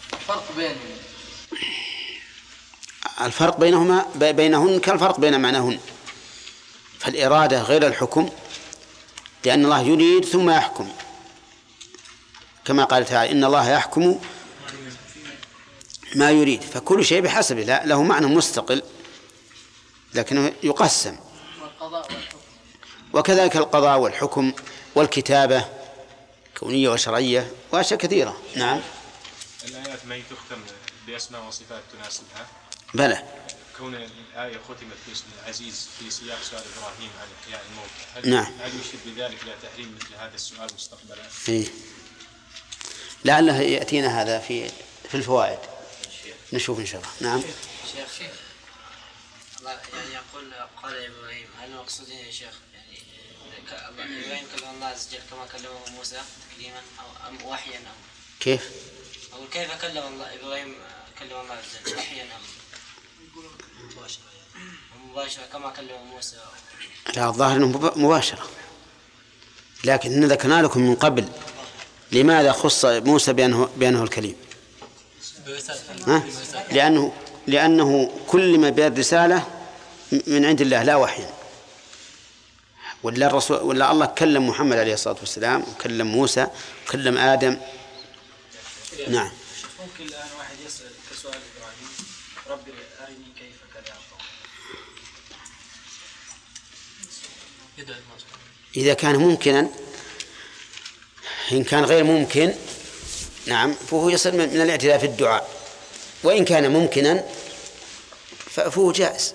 الفرق بينهن كالفرق بين معناهن. فالإرادة غير الحكم، لأن الله يريد ثم يحكم، كما قال تعالى إن الله يحكم ما يريد، فكل شيء بحسبه، له معنى مستقل لكنه يقسم. وكذلك القضاء والحكم والكتابة كونية وشرعية وأشياء كثيرة. نعم. الآيات ما تختم بأسماء وصفات تناسبها. بلى. كون الآية ختمت باسم العزيز في سياق سؤال إبراهيم عن إحياء الموتى، نعم. هل يشير بذلك إلى تحريم مثل هذا السؤال مستقبلا؟ إيه. لعله يأتينا هذا في الفوائد، نشوف إن شاء الله. نعم. شيخ الله يعني يقول قال إبراهيم، هل المقصود يا شيخ يعني إبراهيم كلم الله عز وجل كما كلمه موسى تكليما أو وحيا أم كيف؟ أو كيف كلم الله إبراهيم كلم الله عز وجل وحيا أم مباشرة كما كلم موسى؟ لا، الظاهر أنه مباشرة، لكن ذكرنا لكم من قبل لماذا خص موسى بأنه الكليم. لأنه كلم بالرسالة من عند الله لا وحيا، ولا الله كلم محمد عليه الصلاة والسلام وكلم موسى وكلم آدم. نعم. ممكن الآن واحد يسأل كسؤال إبراهيم ربي أرني كيف كذا، إذا كان ممكنا. إن كان غير ممكن نعم فهو يصل من الاعتداء في الدعاء، وإن كان ممكنا فهو جائز.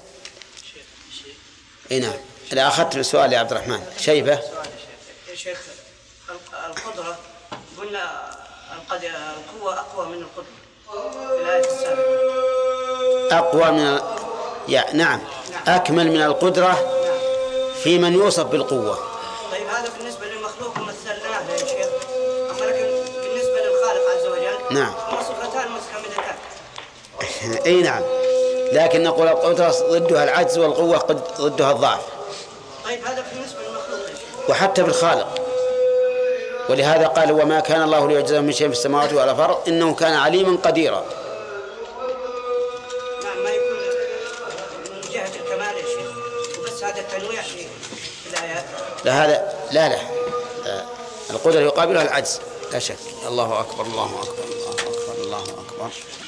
نعم. إذا أخذت السؤال يا عبد الرحمن شيبة. يا شيخ القدرة قلنا القوة أقوى من القدرة في الآية السابقة. أقوى من نعم أكمل من القدرة في من يوصف بالقوة. طيب هذا بالنسبة للمخلوق مثلناه يا شيخ، أما لكن بالنسبة للخالق عز وجل نعم صفتان متكاملتان. أي نعم، لكن نقول القدرة ضدها العجز والقوة ضدها الضعف. طيب هذا بالنسبة للمخلوق يا شيخ. وحتى بالخالق، ولهذا قال وما كان الله ليعجزه من شيء في السماوات ولا في الأرض إنه كان عليما قديرا. نعم، ما يكون من جهة الكمال يا شيخ، وبس هذا التنويع في الآيات. لا القدرة يقابلها العجز لا شك. الله أكبر الله أكبر الله أكبر الله أكبر.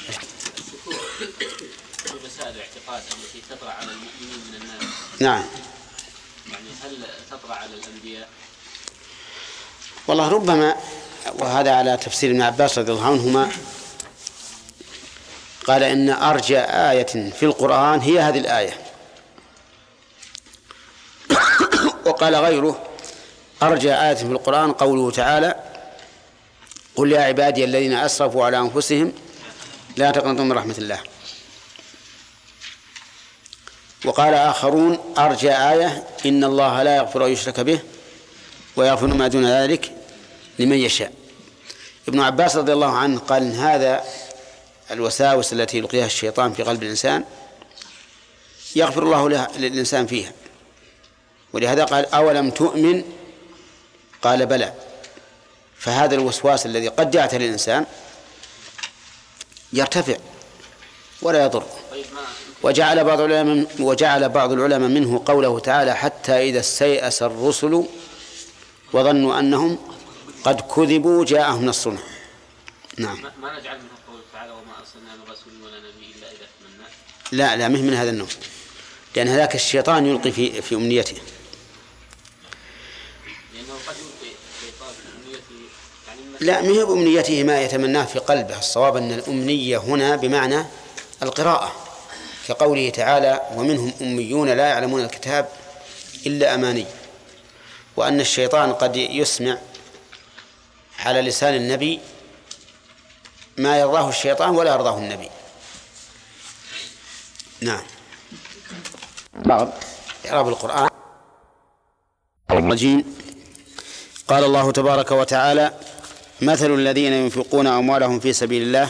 مسائل الاعتقاد التي تطرأ على المؤمنين من الناس. نعم. يعني هل تطرأ على الأنبياء؟ والله ربما، وهذا على تفسير ابن عباس رضي الله عنهما، قال إن أرجى آية في القرآن هي هذه الآية. وقال غيره أرجى آية في القرآن قوله تعالى قل يا عبادي الذين أسرفوا على أنفسهم لا تقنطوا من رحمة الله. وقال آخرون أرجى آية إن الله لا يغفر أن يشرك به ويغفر ما دون ذلك لمن يشاء. ابن عباس رضي الله عنه قال إن هذا الوساوس التي يلقيها الشيطان في قلب الإنسان يغفر الله للإنسان فيها، ولهذا قال أولم تؤمن قال بلى. فهذا الوسواس الذي قد يعتري الإنسان يرتفع ولا يضر. وجعل بعض العلماء منه قوله تعالى حتى إذا استيأس الرسل وظنوا أنهم قد كذبوا جاءهم نصرنا. نعم. ما نجعل منه قوله تعالى وما أرسلنا من رسول ولا نبي إلا إذا تمنى. لا مهم من هذا النوع، لأن هذاك الشيطان يلقي في أمنيته. لأنه قد يلقي الشيطان في أمنيته يعني لا ما هي بأمنيته ما يتمناه في قلبه. الصواب أن الأمنية هنا بمعنى القراءة، كقوله تعالى ومنهم أميون لا يعلمون الكتاب إلا أماني. وأن الشيطان قد يسمع على لسان النبي ما يرضاه الشيطان ولا يرضاه النبي. نعم. بعض إعراب القرآن الرجيم. قال الله تبارك وتعالى مثل الذين ينفقون أموالهم في سبيل الله.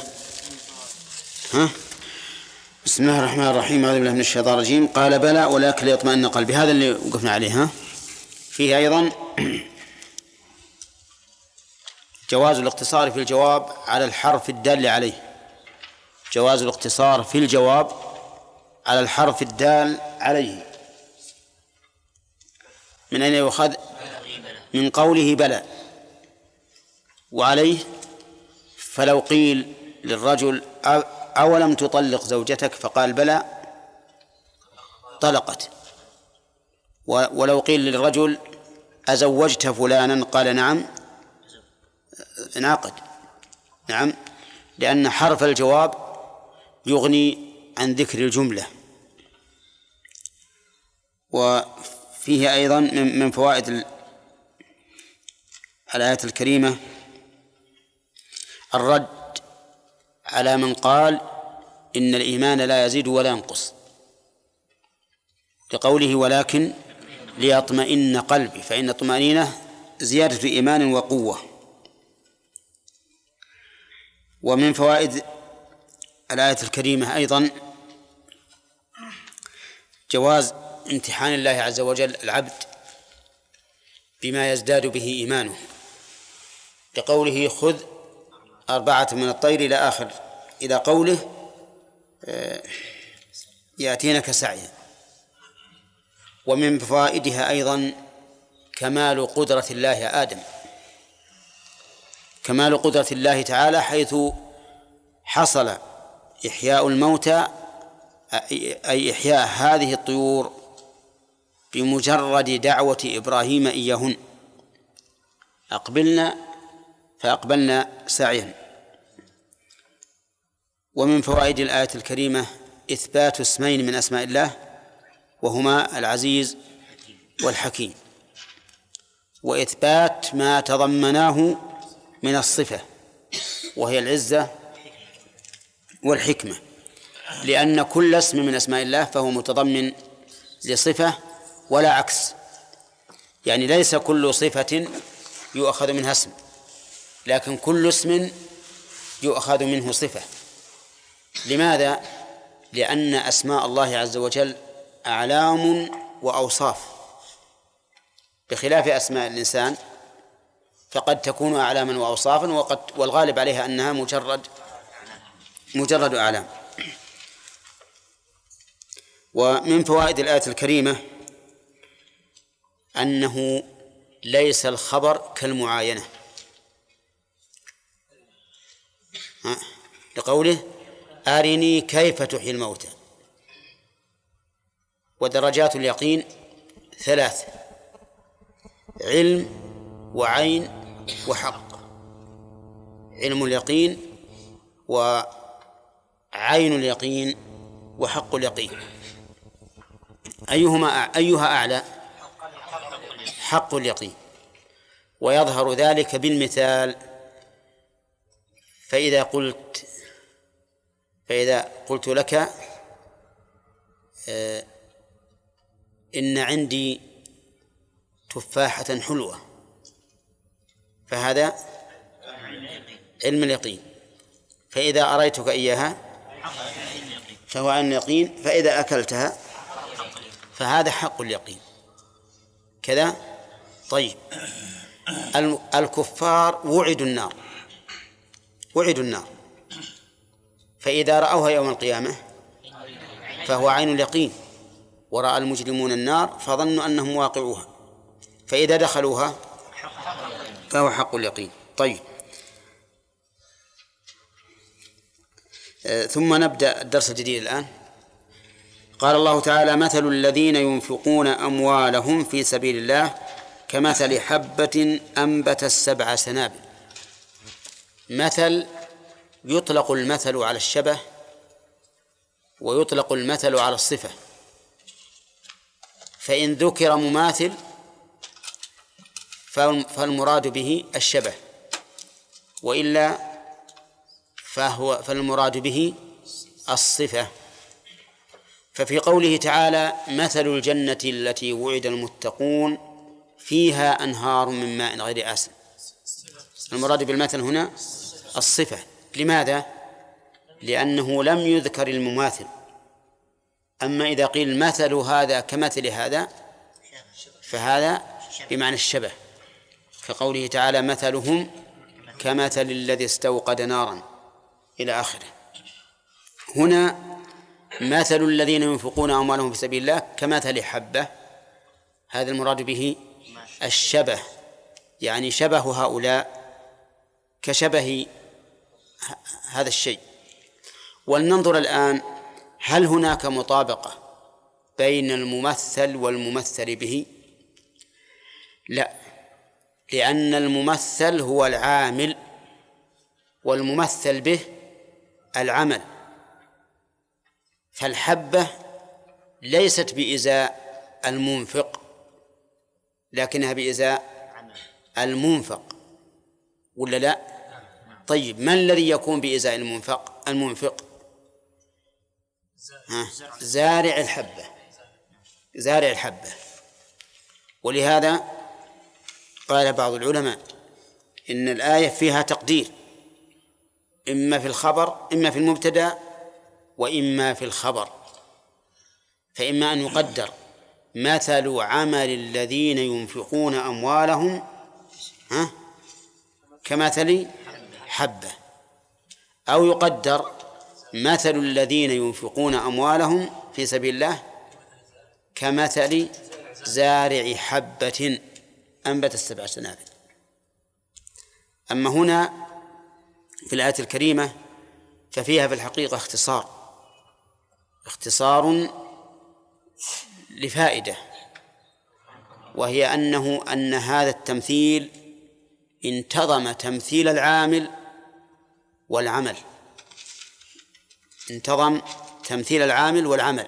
بسم الله الرحمن الرحيم. أعوذ بالله من الشيطان الرجيم. قال بلى ولكن ليطمئن قلبي. هذا اللي وقفنا عليه. فيه أيضا جواز الاقتصار في الجواب على الحرف الدال عليه. جواز الاقتصار في الجواب على الحرف الدال عليه. من أين يؤخذ؟ من قوله بلى وعليه. فلو قيل للرجل أولم تطلق زوجتك فقال بلى طلقت. ولو قيل للرجل أزوجت فلانا قال نعم انعقد. نعم، لأن حرف الجواب يغني عن ذكر الجملة. وفيه أيضا من فوائد الآية الكريمة الرد على من قال إن الإيمان لا يزيد ولا ينقص، لقوله ولكن ليطمئن قلبي، فإن الطمأنينة زيادة إيمان وقوة. ومن فوائد الآية الكريمة أيضا جواز امتحان الله عز وجل العبد بما يزداد به إيمانه، لقوله خذ 4 من الطير إلى آخر، إلى قوله يأتينك سعيا. ومن فوائدها أيضا كمال قدرة الله يا آدم، كمال قدرة الله تعالى، حيث حصل إحياء الموتى أي إحياء هذه الطيور بمجرد دعوة إبراهيم إياهن، أقبلنا فأقبلنا سعيا. ومن فوائد الآية الكريمة إثبات اسمين من أسماء الله وهما العزيز والحكيم، وإثبات ما تضمناه من الصفة وهي العزة والحكمة، لأن كل اسم من أسماء الله فهو متضمن لصفة ولا عكس، يعني ليس كل صفة يؤخذ منها اسم، لكن كل اسم يؤخذ منه صفة. لماذا؟ لأن أسماء الله عز وجل أعلام وأوصاف، بخلاف أسماء الإنسان فقد تكون أعلاما وأوصافا، والغالب عليها أنها مجرد أعلام. ومن فوائد الآية الكريمة أنه ليس الخبر كالمعاينة، لقوله أرني كيف تحيي الموتى. ودرجات اليقين 3: علم وعين وحق. علم اليقين وعين عين اليقين وحق اليقين، أيها أعلى؟ حق اليقين. ويظهر ذلك بالمثال، فإذا قلت لك إن عندي تفاحة حلوة، فهذا علم اليقين. فإذا أريتك إياها فهو عين اليقين، فإذا أكلتها فهذا حق اليقين كذا. طيب، الكفار وعدوا النار، فإذا رأوها يوم القيامة فهو عين اليقين، ورأى المجرمون النار فظنوا أنهم واقعوها، فإذا دخلوها فهو حق اليقين. طيب، ثم نبدأ الدرس الجديد الآن. قال الله تعالى: مثل الذين ينفقون أموالهم في سبيل الله كمثل حبة أنبتت 7 سنابل. مثل، يطلق المثل على الشبه ويطلق المثل على الصفة، فإن ذكر مماثل فالمراد به الشبه، وإلا فالمراد به الصفة. ففي قوله تعالى: مثل الجنة التي وعد المتقون فيها أنهار من ماء غير آسن، المراد بالمثل هنا الصفة. لماذا؟ لأنه لم يذكر المماثل. أما إذا قيل مثل هذا كمثل هذا فهذا بمعنى الشبه، كقوله تعالى: مثلهم كمثل الذي استوقد نارا إلى آخره. هنا مثل الذين ينفقون أموالهم في سبيل الله كمثل حبة، هذا المراد به الشبه، يعني شبه هؤلاء كشبه هذا الشيء. ولننظر الآن هل هناك مطابقة بين الممثل والممثل به؟ لا، لأن الممثل هو العامل والممثل به العمل. فالحبة ليست بإزاء المنفق، لكنها بإزاء المنفق، ولا لا؟ طيب، ما الذي يكون بإزاء المنفق؟ زارع الحبة. ولهذا قال بعض العلماء إن الآية فيها تقدير، إما في الخبر، إما في المبتدأ، وإما في الخبر. فإما أن يقدر مثل عمل الذين ينفقون أموالهم كمثل حبة، أو يقدر مثل الذين ينفقون أموالهم في سبيل الله كمثل زارع حبة أنبتت 7 سنابل. أما هنا في الآية الكريمة ففيها في الحقيقة اختصار لفائدة، وهي أن هذا التمثيل انتظم تمثيل العامل والعمل، انتظم تمثيل العامل والعمل.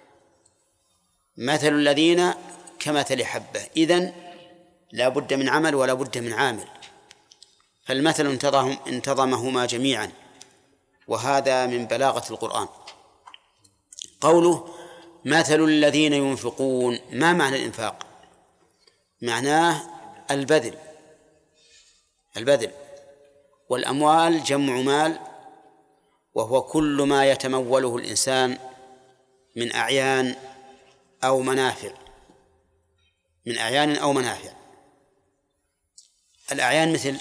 مثل الذين كمثل حبة، إذن لا بد من عمل ولا بد من عامل، فالمثل انتظمهما جميعا، وهذا من بلاغة القرآن. قوله مثل الذين ينفقون، ما معنى الإنفاق؟ معناه البذل، والأموال جمع مال، وهو كل ما يتموله الإنسان من أعيان أو منافع، الأعيان مثل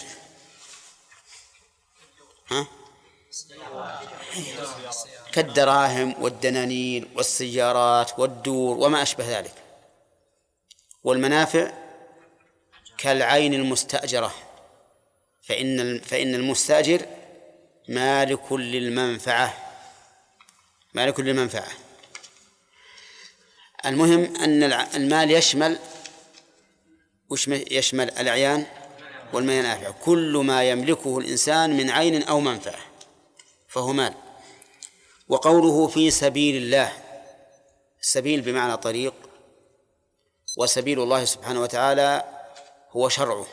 كالدراهم والدنانير والسيارات والدور وما أشبه ذلك. والمنافع كالعين المستأجرة، فإن المستأجر مالك للمنفعة. المهم أن المال يشمل الأعيان والمنافع، كل ما يملكه الإنسان من عين أو منفعة فهو مال. وقوله في سبيل الله، السبيل بمعنى طريق، وسبيل الله سبحانه وتعالى هو شرعه،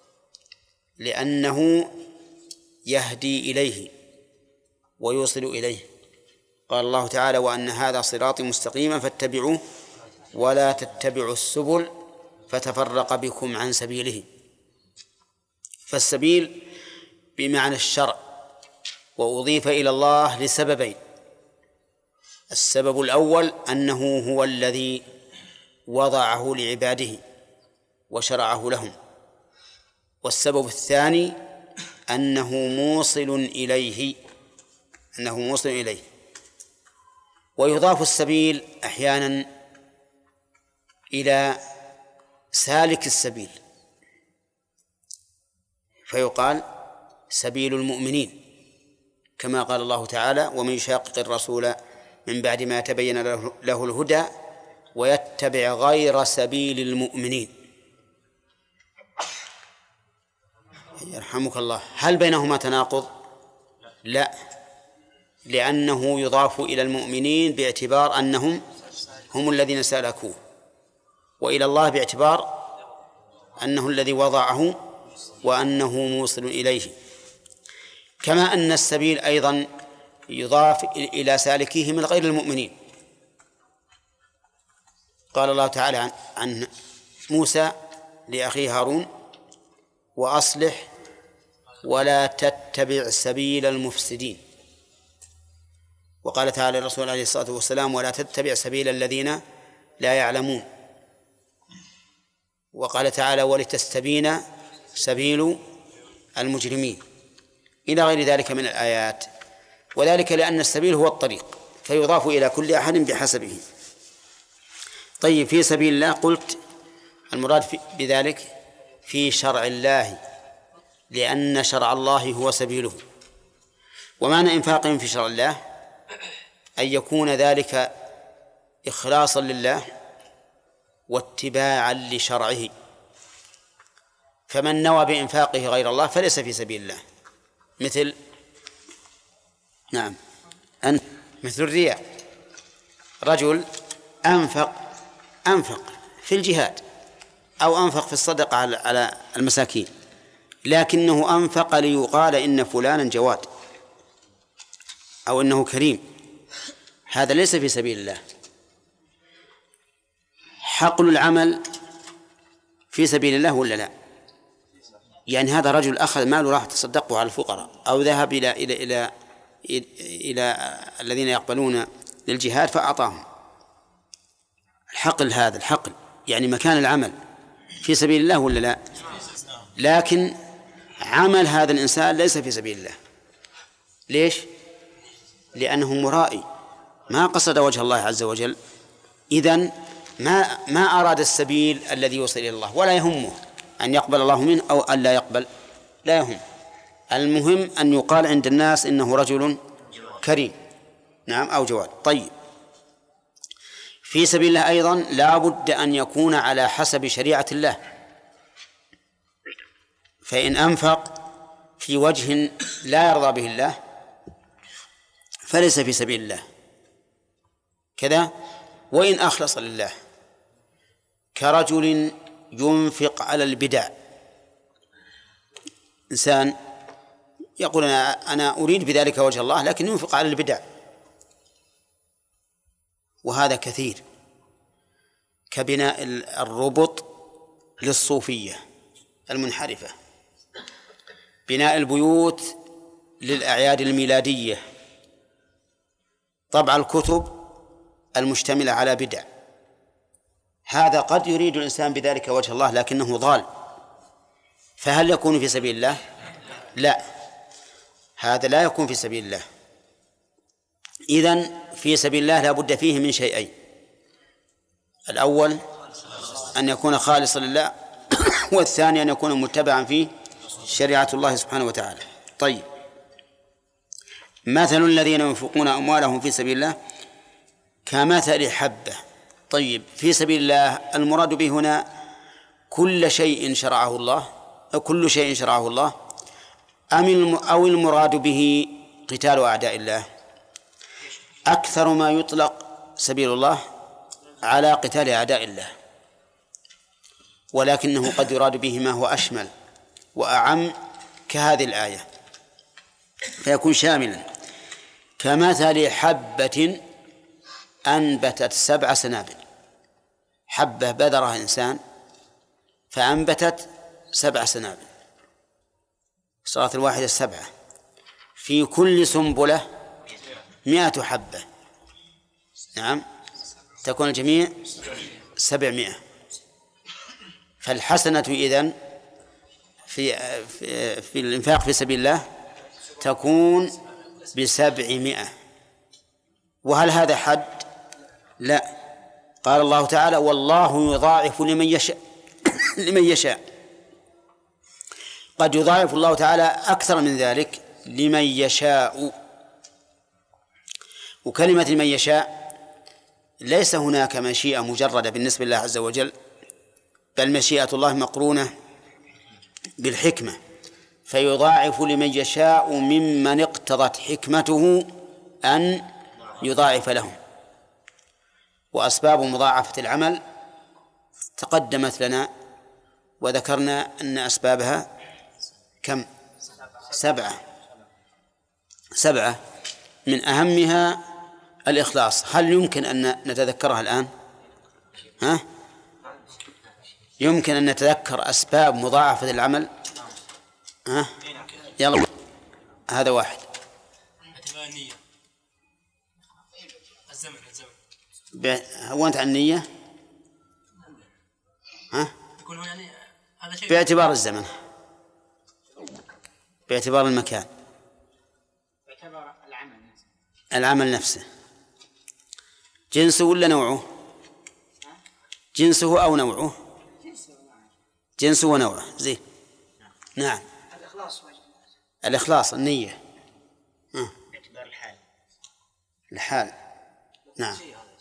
لأنه يهدي إليه ويوصل إليه. قال الله تعالى: وأن هذا صراطي مستقيما فاتبعوه ولا تتبعوا السبل فتفرق بكم عن سبيله. فالسبيل بمعنى الشرع، وأضيف إلى الله لسببين: السبب الأول أنه هو الذي وضعه لعباده وشرعه لهم، والسبب الثاني أنه موصل إليه، ويضاف السبيل أحيانا إلى سالك السبيل، فيقال سبيل المؤمنين، كما قال الله تعالى: ومن يشاقق الرسول من بعد ما تبين له الهدى ويتبع غير سبيل المؤمنين. يرحمك الله، هل بينهما تناقض؟ لا، لأنه يضاف إلى المؤمنين باعتبار أنهم هم الذين سلكوه، وإلى الله باعتبار أنه الذي وضعه وأنه موصل إليه. كما أن السبيل أيضا يضاف إلى سالكيه من غير المؤمنين. قال الله تعالى عن موسى لأخيه هارون: وأصلح ولا تتبع سبيل المفسدين. وقال تعالى الرسول عليه الصلاة والسلام: ولا تتبع سبيل الذين لا يعلمون. وقال تعالى: ولتستبين سبيل المجرمين، إلى غير ذلك من الآيات. وذلك لأن السبيل هو الطريق، فيضاف إلى كل أحد بحسبه. طيب، في سبيل الله قلت المراد بذلك في شرع الله، لأن شرع الله هو سبيله. ومعنى إنفاقهم في شرع الله أن يكون ذلك إخلاصا لله واتباعا لشرعه، فمن نوى بإنفاقه غير الله فليس في سبيل الله، مثل مثل الرياء. رجل أنفق في الجهاد أو أنفق في الصدقة على المساكين، لكنه أنفق ليقال إن فلانا جواد أو إنه كريم، هذا ليس في سبيل الله. حقل العمل في سبيل الله ولا لا؟ يعني هذا رجل أخذ ماله راح تصدقه على الفقراء، أو ذهب إلى الذين يقبلون للجهاد فأعطاهم. الحقل، هذا الحقل يعني مكان العمل في سبيل الله ولا لا؟ لكن عمل هذا الإنسان ليس في سبيل الله. ليش؟ لأنه مرائي، ما قصد وجه الله عز وجل، إذن ما أراد السبيل الذي يوصل إلى الله، ولا يهمه أن يقبل الله منه أو أن لا يقبل، لا يهم. المهم أن يقال عند الناس إنه رجل كريم، نعم، أو جواد. طيب، في سبيل الله أيضا لا بد أن يكون على حسب شريعة الله، فإن أنفق في وجه لا يرضى به الله فليس في سبيل الله كذا. وإن أخلص لله، كرجل ينفق على البدع، إنسان يقول أنا أريد بذلك وجه الله لكن ينفق على البدع، وهذا كثير، كبناء الربط للصوفية المنحرفة، بناء البيوت للأعياد الميلادية، طبع الكتب المشتملة على بدع. هذا قد يريد الإنسان بذلك وجه الله لكنه ضال، فهل يكون في سبيل الله؟ لا، هذا لا يكون في سبيل الله. إذن في سبيل الله لا بد فيه من شيئين: الأول أن يكون خالصا لله، والثاني أن يكون متبعا فيه شريعة الله سبحانه وتعالى. طيب، مثل الذين ينفقون أموالهم في سبيل الله كمثل حبة. طيب، في سبيل الله المراد به هنا كل شيء شرعه الله أو المراد به قتال أعداء الله؟ أكثر ما يطلق سبيل الله على قتال أعداء الله، ولكنه قد يراد به ما هو أشمل وأعم كهذه الآية، فيكون شاملا، كمثل حبة أنبتت 7 سنابل. حبة بذرها إنسان فأنبتت 7 سنابل، صارت الواحدة 7، في كل سنبلة 100 حبة. نعم، تكون الجميع 700. فالحسنة إذن في الإنفاق في سبيل الله تكون ب700. وهل هذا حد؟ لا. قال الله تعالى: والله يضاعف لمن يشاء لمن يشاء. قد يضاعف الله تعالى أكثر من ذلك لمن يشاء. وكلمة لمن يشاء ليس هناك مشيئة مجردة بالنسبة لله عز وجل، بل مشيئة الله مقرونة بالحكمة، فيضاعف لمن يشاء ممن اقتضت حكمته أن يضاعف لهم. وأسباب مضاعفة العمل تقدمت لنا، وذكرنا أن أسبابها كم؟ 7. من أهمها الإخلاص. هل يمكن أن نتذكرها الآن؟ يمكن أن نتذكر أسباب مضاعفة العمل؟ يلا، هذا واحد. هونت عن النية. باعتبار الزمن، باعتبار المكان، باعتبار العمل نفسه. جنسه ولا نوعه؟ جنسه أو نوعه؟ جنسه ونوعه. زين. نعم. الإخلاص النية. باعتبار الحال. نعم.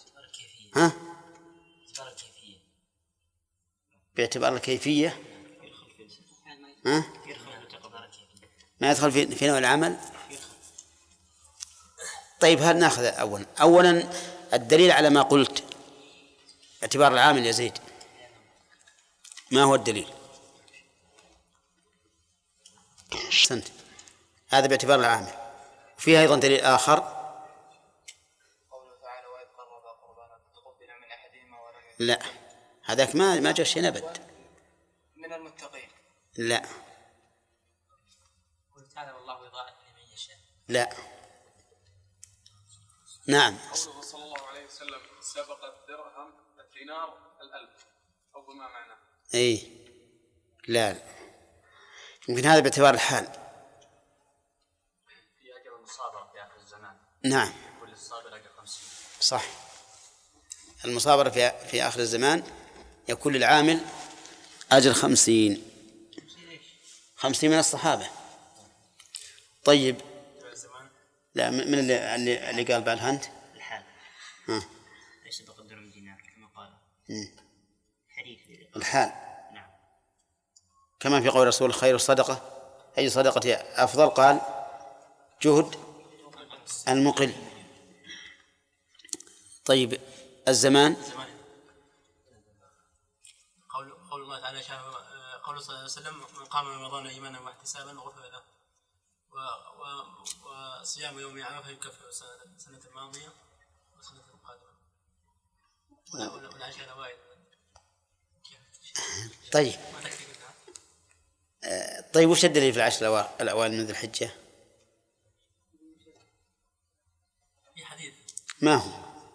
باعتبار الكيفية. ما يدخل في نوع العمل. طيب، هل نأخذ أولا الدليل على ما قلت، باعتبار العامل يا زيد، ما هو الدليل؟ أحسنت، هذا باعتبار العامل. فيه أيضا دليل آخر، قوله تعالى: وإذ قربا قربانا فتقبل من أحدهما ولم يتقبل. لا، هذاك ما جاء شيء أبد. من المتقين. لا. قل تعالى: والله يضاعف لمن يشاء. لا. نعم. قوله صلى الله عليه وسلم: سبق الدرهم الدينار 1000، أو بما معناه. أي لا، يمكن هذا باعتبار الحال. في أجر المصابرة في آخر الزمان. نعم. كل الصابر أجر 50. صح، المصابرة في آخر الزمان يكون للعامل أجر 50 من الصحابة. طيب، لا، من اللي قال بعد هانت الحال. ليس بقدر من دينار كما قال حديث الحال. نعم. كما في قول رسول: خير الصدقة، أي صدقة أفضل؟ قال: جهد المقل. طيب، الزمان. قول الله تعالى: قول صلى الله عليه وسلم: من قام رمضان إيمانا واحتسابا غفر له، وصيام يوم عرفة يكفر السنة الماضية والسنة القادمة، والعشر الأوائل. طيب. طيب، وش الدليل في العشر الأوائل من ذي الحجة؟ في حديث. ما هو؟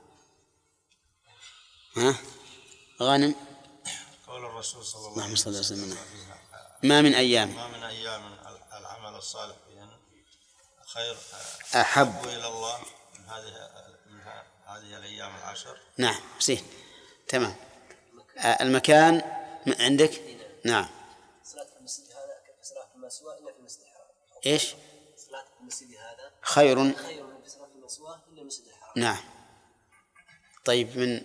غانم. قول الرسول صلى الله عليه وسلم: ما من أيام العمل الصالح فيهن خير أحب إلى الله من هذه الأيام العشر. نعم، زين، تمام. المكان عندك؟ نعم. صلاة في المسجد هذا كصلاة في المسوى إلا في المسجد الحرام. إيش؟ صلاة في المسجد هذا خير من صلاة في المسوى إلا المسجد الحرام. نعم. طيب، من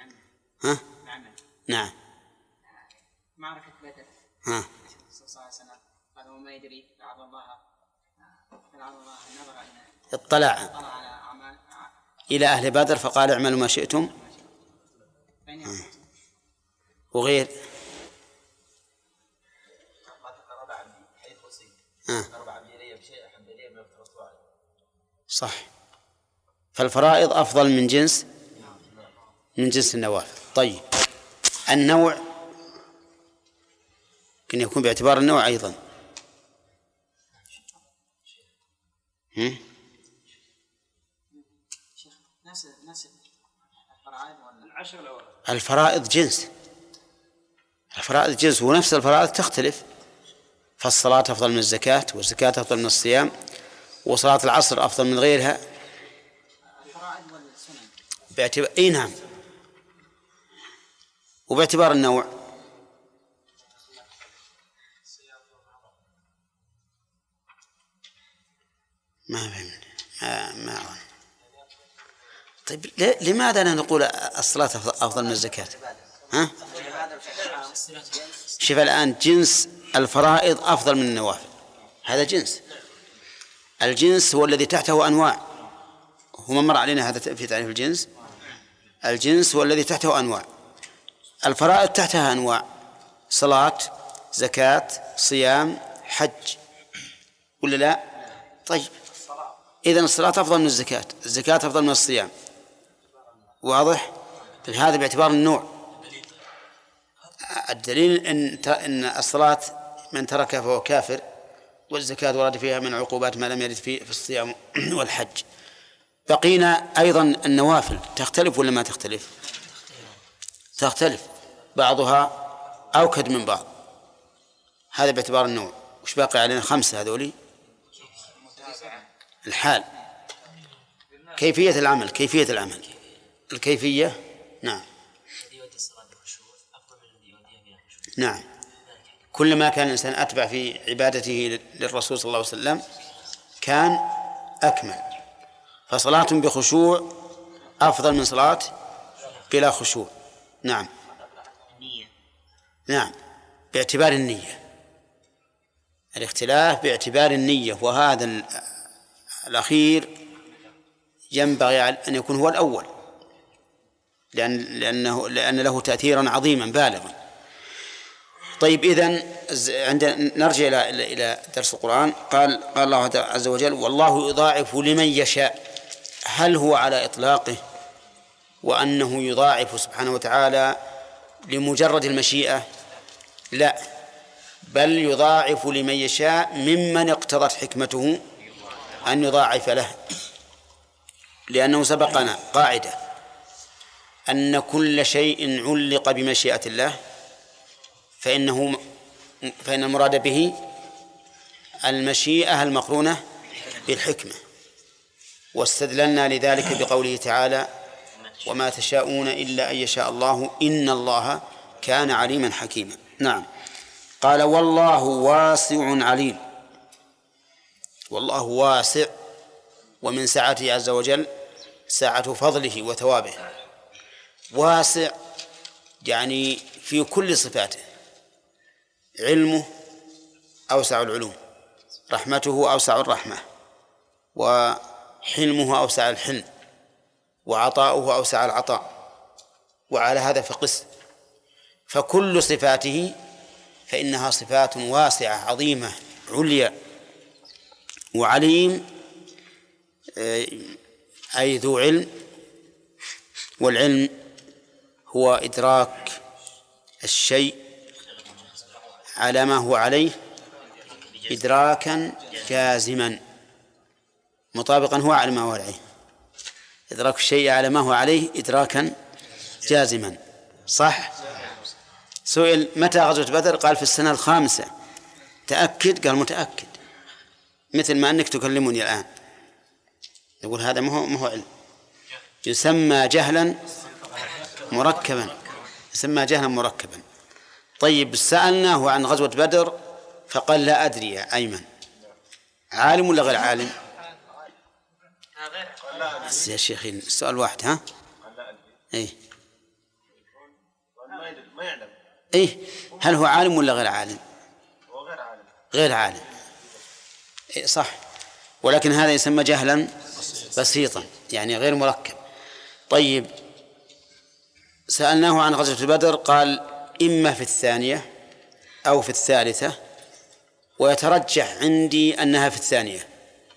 نعم. معركة بدر. صلى الله عليه وسلم قال: وما يدري لعل الله نظر إلى اطلع على أعمال إلى أهل بدر فقال اعملوا ما شئتم. وغير صح. فالفرائض أفضل من جنس النوافل. طيب النوع كان يكون باعتبار النوع أيضا. الفرائض جنس، الفرائض جنس، ونفس الفرائض تختلف. فالصلاة أفضل من الزكاة، والزكاة أفضل من الصيام، وصلاة العصر أفضل من غيرها. باعتبار نعم. وباعتبار النوع ما أظن. طيب لماذا لا نقول الصلاة أفضل من الزكاة؟ ها؟ شوف الآن جنس الفرائض أفضل من النوافل، هذا جنس. الجنس هو الذي تحته أنواع، هو مر علينا هذا في تعريف الجنس. الجنس هو الذي تحته أنواع. الفرائض تحتها أنواع: صلاة، زكاة، صيام، حج، ولا لا؟ طيب إذن الصلاة أفضل من الزكاة، الزكاة أفضل من الصيام، واضح؟ هذا باعتبار النوع. الدليل أن الصلاة من تركها فهو كافر، والزكاة ورد فيها من عقوبات ما لم يرد في الصيام والحج. بقينا أيضا النوافل، تختلف ولا ما تختلف؟ تختلف، بعضها أوكد من بعض. هذا باعتبار النوع. وش باقي علينا؟ 5 هذولي. الحال، كيفية العمل، الكيفية نعم. نعم، كلما كان الإنسان أتبع في عبادته للرسول صلى الله عليه وسلم كان أكمل. فصلاة بخشوع أفضل من صلاة بلا خشوع. نعم. نعم، باعتبار النية. الاختلاف باعتبار النية، وهذا الأخير ينبغي أن يكون هو الأول، لأن له تأثيرا عظيما بالغا. طيب إذن نرجع إلى درس القرآن. قال الله عز وجل: والله يضاعف لمن يشاء. هل هو على إطلاقه وأنه يضاعف سبحانه وتعالى لمجرد المشيئة؟ لا، بل يضاعف لمن يشاء ممن اقتضت حكمته أن يضاعف له، لأنه سبقنا قاعدة أن كل شيء علق بمشيئة الله فإن المراد به المشيئة المقرونة بالحكمة. واستدللنا لذلك بقوله تعالى: وما تشاءون إلا أن يشاء الله إن الله كان عليما حكيما. نعم. قال: والله واسع عليم. والله واسع، ومن سعته عز وجل سعة فضله وثوابه. واسع يعني في كل صفاته. علمه أوسع العلوم، رحمته أوسع الرحمة، وحلمه أوسع الحلم، وعطاؤه أوسع العطاء. وعلى هذا فقس. فكل صفاته فإنها صفات واسعة عظيمة عليا. وعليم أي ذو علم، والعلم هو إدراك الشيء على ما هو عليه إدراكا جازما مطابقا هو على ما هو عليه. إدراك الشيء على ما هو عليه إدراكا جازما. صح؟ سئل: متى غزوة بدر؟ قال: في السنة الخامسة. تأكد؟ قال: متأكد. مثل ما أنك تكلمني الآن. يقول هذا ما هو علم، يسمى جهلا مركبا، يسمى جهلا مركبا. طيب سألناه عن غزوة بدر فقال: لا أدري يا أيمن، عالم ولا غير عالم؟ يا شيخين السؤال واحد. ها؟ إيه؟ إيه؟ هل هو عالم ولا غير عالم؟ غير عالم. إيه صح، ولكن هذا يسمى جهلا بسيطا. يعني غير مركب. طيب، سألناه عن غزوة بدر قال إما في الثانية أو في الثالثة، ويترجح عندي أنها في الثانية.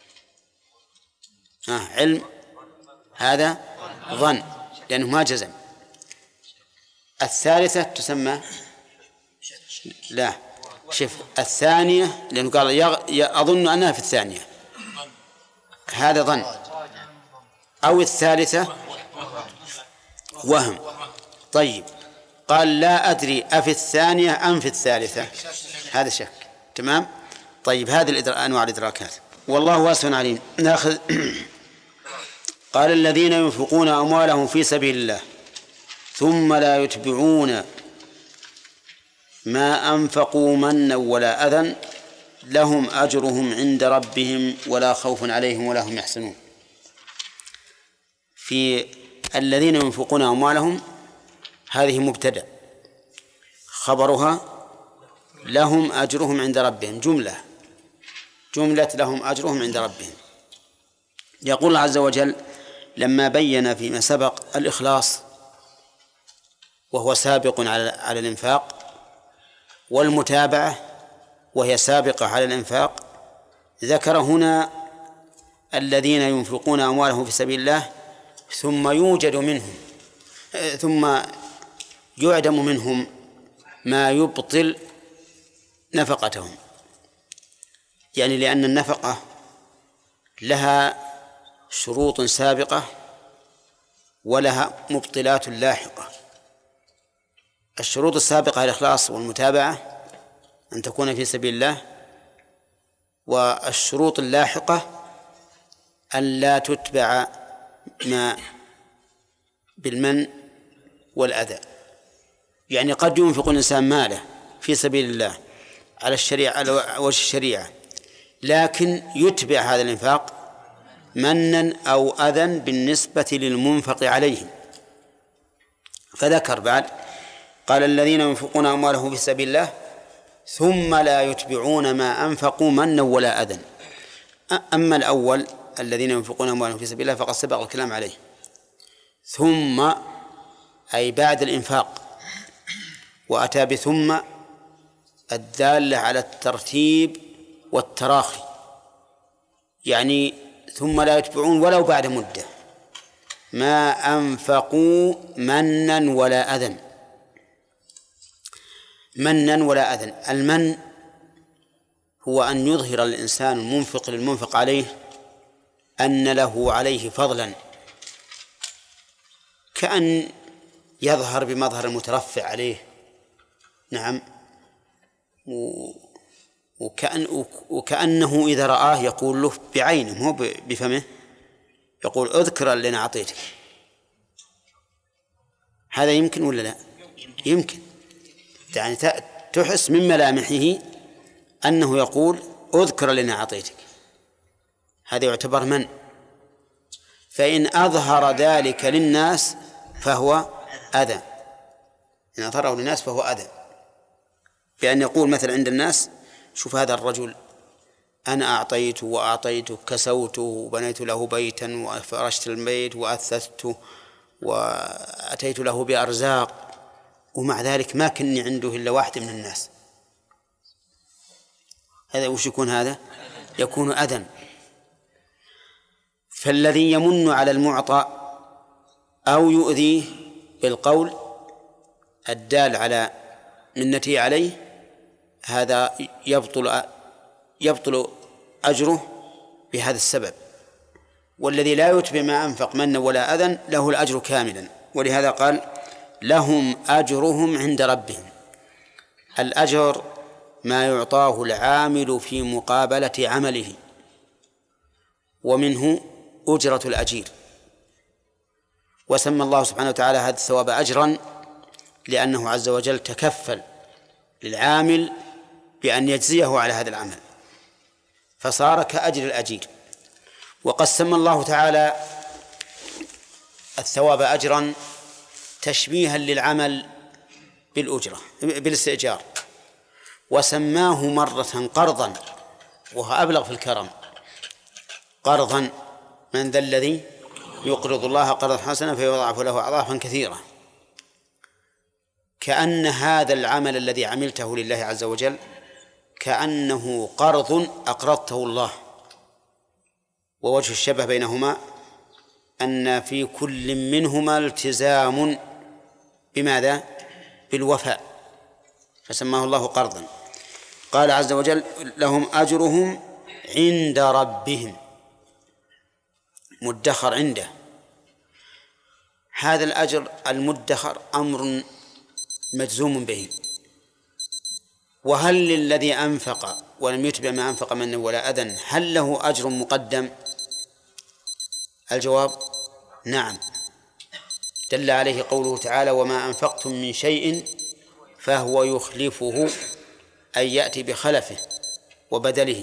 علم هذا ظن لأنه ما جزم. الثالثة تسمى لا شوف الثانية لأنه قال أظن أنها في الثانية، هذا ظن. أو الثالثة وهم. طيب، قال لا أدري أفي الثانية أم في الثالثة، هذا شك. تمام. طيب، هذه أنواع الإدراكات، والله واسع عليم. نأخذ قال الذين ينفقون أموالهم في سبيل الله ثم لا يتبعون ما أنفقوا منا ولا أذى لهم أجرهم عند ربهم ولا خوف عليهم ولا هم يحزنون. في الذين ينفقون أموالهم هذه مبتدأ، خبرها لهم أجرهم عند ربهم، جملة لهم أجرهم عند ربهم. يقول الله عز وجل لما بين فيما سبق الإخلاص وهو سابق على الإنفاق، والمتابعة وهي سابقة على الإنفاق، ذكر هنا الذين ينفقون أموالهم في سبيل الله ثم يعدم منهم ما يبطل نفقتهم، يعني لأن النفقة لها شروط سابقة ولها مبطلات لاحقة. الشروط السابقة الإخلاص والمتابعة أن تكون في سبيل الله، والشروط اللاحقة أن لا تتبع ما بالمن والأذى. يعني قد ينفق الإنسان ماله في سبيل الله على الشريعة، على وجه الشريعة، لكن يتبع هذا الإنفاق منا أو أذى بالنسبة للمنفق عليهم. فذكر بعد قال الذين ينفقون أموالهم في سبيل الله ثم لا يتبعون ما أنفقوا منا ولا أذى. أما الأول الذين ينفقون أموالهم في سبيل الله فقد سبق الكلام عليه. ثم أي بعد الإنفاق، وأتى بثم الدالة على الترتيب والتراخي، يعني ثم لا يتبعون ولو بعد مدة ما أنفقوا منا ولا أذى. منا ولا أذى، المن هو أن يظهر الإنسان المنفق للمنفق عليه أن له عليه فضلا، كأن يظهر بمظهر المترفع عليه، نعم، وكأنه إذا رآه يقول له بعينه مو بفمه، يقول اذكر اللي أنا أعطيتك. هذا يمكن ولا لا؟ يمكن، يعني تحس من ملامحه أنه يقول اذكر اللي أنا أعطيتك، هذا يعتبر من. فإن أظهر ذلك للناس فهو أذى، إن أظهره للناس فهو أذى، بأن يقول مثل عند الناس شوف هذا الرجل أنا أعطيته وأعطيته، كسوته وبنيت له بيتا وفرشت البيت وأثثته وأتيت له بأرزاق، ومع ذلك ما كني عنده إلا واحد من الناس. هذا وش يكون؟ هذا يكون أذى. فالذي يمن على المعطى أو يؤذيه بالقول الدال على منته عليه هذا يبطل أجره بهذا السبب. والذي لا يتبع ما أنفق منا ولا أذى له الأجر كاملا، ولهذا قال لهم أجرهم عند ربهم. الأجر ما يعطاه العامل في مقابلة عمله، ومنه أجرة الأجير. وسمى الله سبحانه وتعالى هذا الثواب أجرا لأنه عز وجل تكفل للعامل بأن يجزيه على هذا العمل، فصار كأجر الأجير. وقد سمى الله تعالى الثواب أجرا تشبيها للعمل بالأجرة بالاستئجار، وسماه مرة قرضا، وهو أبلغ في الكرم. قرضا من ذا الذي يقرض الله قرضا حسنا فيضاعف له أضعافا كثيرة. كأن هذا العمل الذي عملته لله عز وجل كأنه قرض أقرضته الله. ووجه الشبه بينهما أن في كل منهما التزام بماذا؟ بالوفاء، فسماه الله قرضا. قال عز وجل لهم أجرهم عند ربهم، مدخر عنده. هذا الأجر المدخر أمر مجزوم به. وهل للذي أنفق ولم يتبع ما أنفق منه ولا أذن هل له أجر مقدم؟ الجواب نعم، دل عليه قوله تعالى وما أنفقتم من شيء فهو يخلفه، أي يأتي بخلفه وبدله.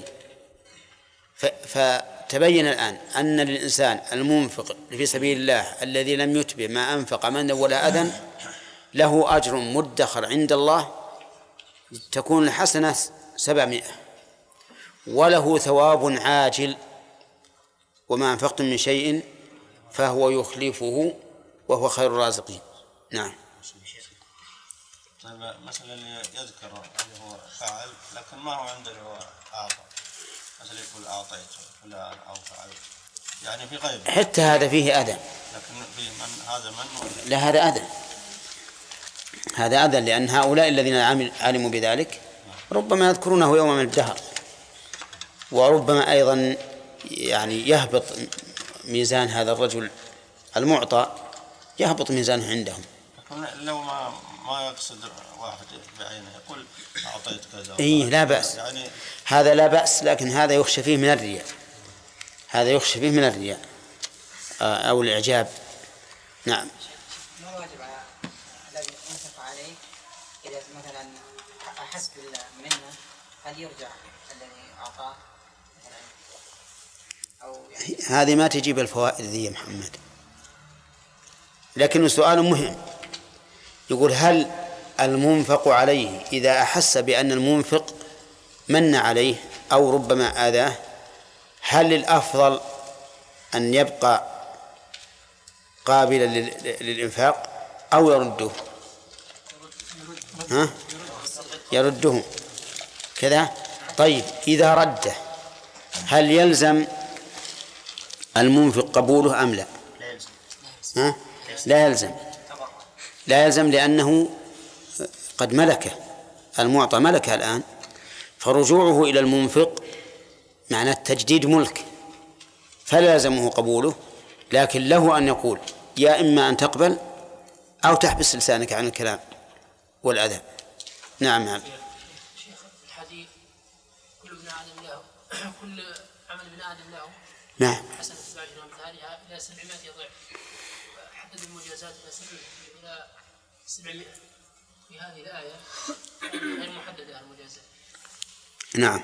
فتبين الآن أن للإنسان المنفق في سبيل الله الذي لم يتبع ما أنفق منه ولا أذن له أجر مدخر عند الله تكون الحسنة 700، وله ثواب عاجل وما أنفقتم من شيء فهو يخلفه وهو خير الرازقين. نعم. طيب مثلا اللي يذكر اللي هو فاعل لكن ما هو عنده اللي هو أعطى، مثلا يقول أعطيت فلان أو فعلت، يعني في غيبه، حتى هذا فيه أذى. لكن في من هذا من لا، هذا أذى، هذا أذى، لأن هؤلاء الذين علموا بذلك ربما يذكرونه يوم من الدهر، وربما أيضا يعني يهبط ميزان هذا الرجل المعطى، يهبط ميزانه عندهم. لو ما يقصد واحد بعينه يقول أعطيت كذا. إيه لا بأس، يعني هذا لا بأس، لكن هذا يخشى فيه من الرياء، هذا يخشى فيه من الرياء أو الإعجاب. نعم. ما الواجب على الذي أنفق عليه إذا مثلا أحس بالمنة هل يرجع الذي أعطاه أو يعني؟ هذه ما تجيب الفوائد ذي يا محمد، لكن سؤال مهم. يقول هل المنفق عليه إذا أحس بأن المنفق من عليه أو ربما آذاه هل الأفضل أن يبقى قابلا للإنفاق أو يرده؟ ها؟ يرده كذا. طيب إذا رده هل يلزم المنفق قبوله أم لا؟ ها؟ لا يلزم، لا يلزم، لأنه قد ملكه، المعطى ملكه الآن، فرجوعه إلى المنفق معناه تجديد ملك، فلا يلزمه قبوله، لكن له أن يقول يا إما أن تقبل أو تحبس لسانك عن الكلام والأذى. نعم. نعم. الحديث كل ابن آدم له، كل عمل ابن آدم له. نعم. حسنة بعشر أمثالها إلى 700 ضعف. حدد المجازات إلى 700 في هذه الآية غير محددة المجازات. نعم.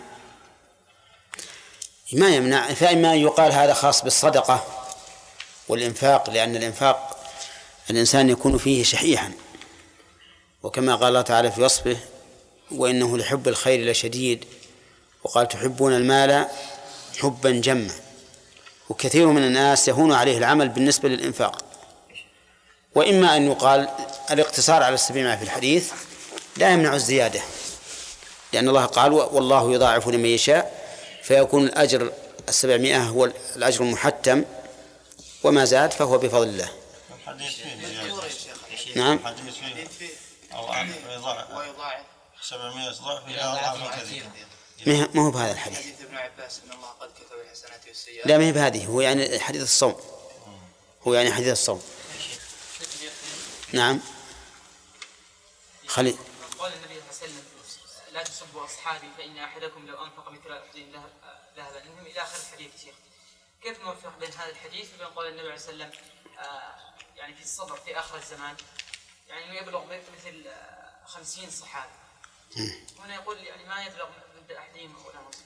ما يمنع، فإما يقال هذا خاص بالصدقة والإنفاق، لأن الإنفاق الإنسان يكون فيه شحيحا، وكما قال الله تعالى في وصفه وإنه لحب الخير لشديد، وقال تحبون المال حبا جما. وكثير من الناس يهون عليه العمل بالنسبة للإنفاق. وإما أن يقال الاقتصار على 700 في الحديث لا يمنع الزيادة، لأن الله قال والله يضاعف لمن يشاء، فيكون الأجر 700 هو الأجر المحتم، وما زاد فهو بفضل الله. نعم. ويضاعف 700 ضعف إلى أضعاف كثيرة. ما هو بهذا الحديث. حديث ابن عباس إن الله قد كتب الحسنات والسيئات. لا، ما هي بهذه، هو يعني حديث الصوم، هو يعني حديث الصوم. نعم. خلي. قال النبي صلى الله عليه وسلم لا تسبوا أصحابي فإن أحدكم لو أنفق مثل أحد ذهبا إلى آخر الحديث. شيخ كيف نوفق بين هذا الحديث وبين قول النبي عليه الصلاة والسلام يعني في الصدر في آخر الزمان يعني إنه يبلغ مثل 50 صحابي، هنا يقول يعني ما يبلغ ضد أحدهم ولا نصف.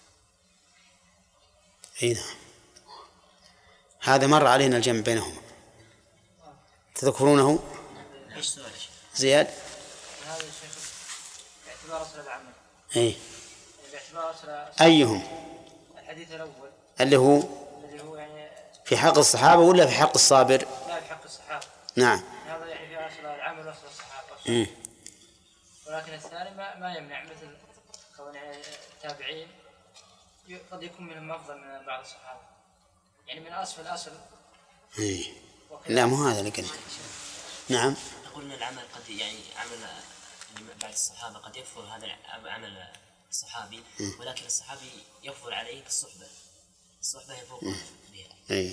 أي نعم، هذا مر علينا الجمع بينهما، تذكرونه؟ زياد؟ هذا الشيخ باعتبار أصل العمل. أي. باعتبار أصل أيهم؟ الحديث الأول اللي هو يعني في حق الصحابة ولا في حق الصابر؟ لا في حق الصحابة. نعم. هذا يعني في أصل العمل وأصل الصحابة. ولكن الثاني ما يمنع، مثل كون التابعين قد يكون منهم أفضل من بعض الصحابة، يعني من أصل الأصل. لا مو هذا اللي قلنا. نعم. قلنا العمل قد يعني عمل بعد الصحابة قد يكفر هذا عمل الصحابي، ولكن الصحابي يكفر عليه بالصحبة. الصحبة يفوق بها.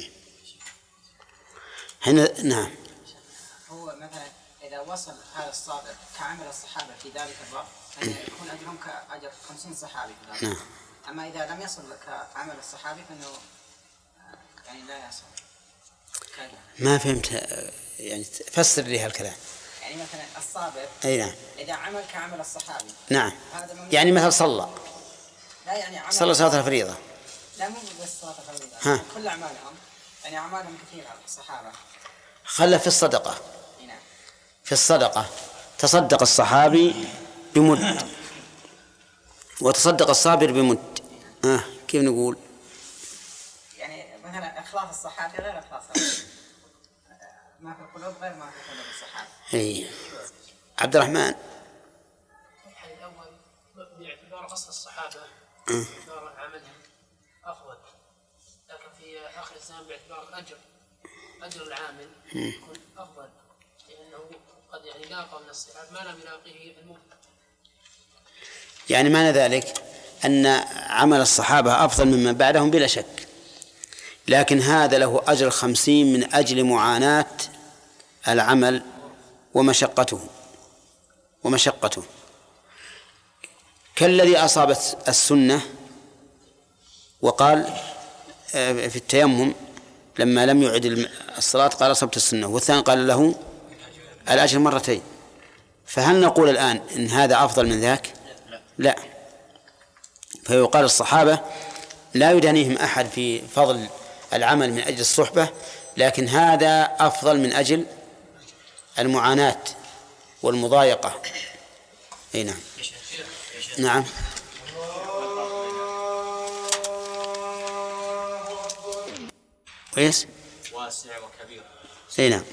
هنا نعم. هو مثلا إذا وصل هذا الصابر كعمل الصحابة في ذلك الوقت يكون أجرهم كأجر 50 صحابي في ذلك. نعم. أما إذا لم يصل كعمل الصحابي فإنه يعني لا يصل. ما فهمت يعني فسر لي هالكلام. يعني مثلا الصابر أي نعم. إذا عمل كعمل الصحابي. نعم. يعني مثل صلى. لا يعني عمل صلى صلاة الفريضة. لا مو بس صلاة الفريضة. كل أعمالهم يعني أعمالهم كثيرة الصحابة. خلى في الصدقة. في الصدقة تصدق الصحابي بمد وتصدق الصابر بمد. كيف نقول؟ يعني مثلا إخلاص الصحابي غير إخلاص ما في القلوب غير ما في قلوب الصحابة. عبد الرحمن. الحديث الأول باعتبار أصل الصحابة باعتبار عملهم أفضل، لكن في آخر الزمان باعتبار أجر العامل يكون أفضل، لأنه قد يعني لاقى من الصحابة ما لم يلاقيه المؤمن. يعني معنى ذلك أن عمل الصحابة أفضل ممن بعدهم بلا شك، لكن هذا له أجر 50 من أجل معاناة العمل ومشقته كالذي أصابت السنة وقال في التيمم لما لم يعد الصلاة قال أصبت السنة، والثاني قال له الأجر مرتين. فهل نقول الآن إن هذا أفضل من ذاك؟ لا. فيقال الصحابة لا يدانيهم أحد في فضل العمل من أجل الصحبة، لكن هذا أفضل من أجل المعاناة والمضايقة. أي نعم. نعم. كويس. واسع وكبير. أي نعم.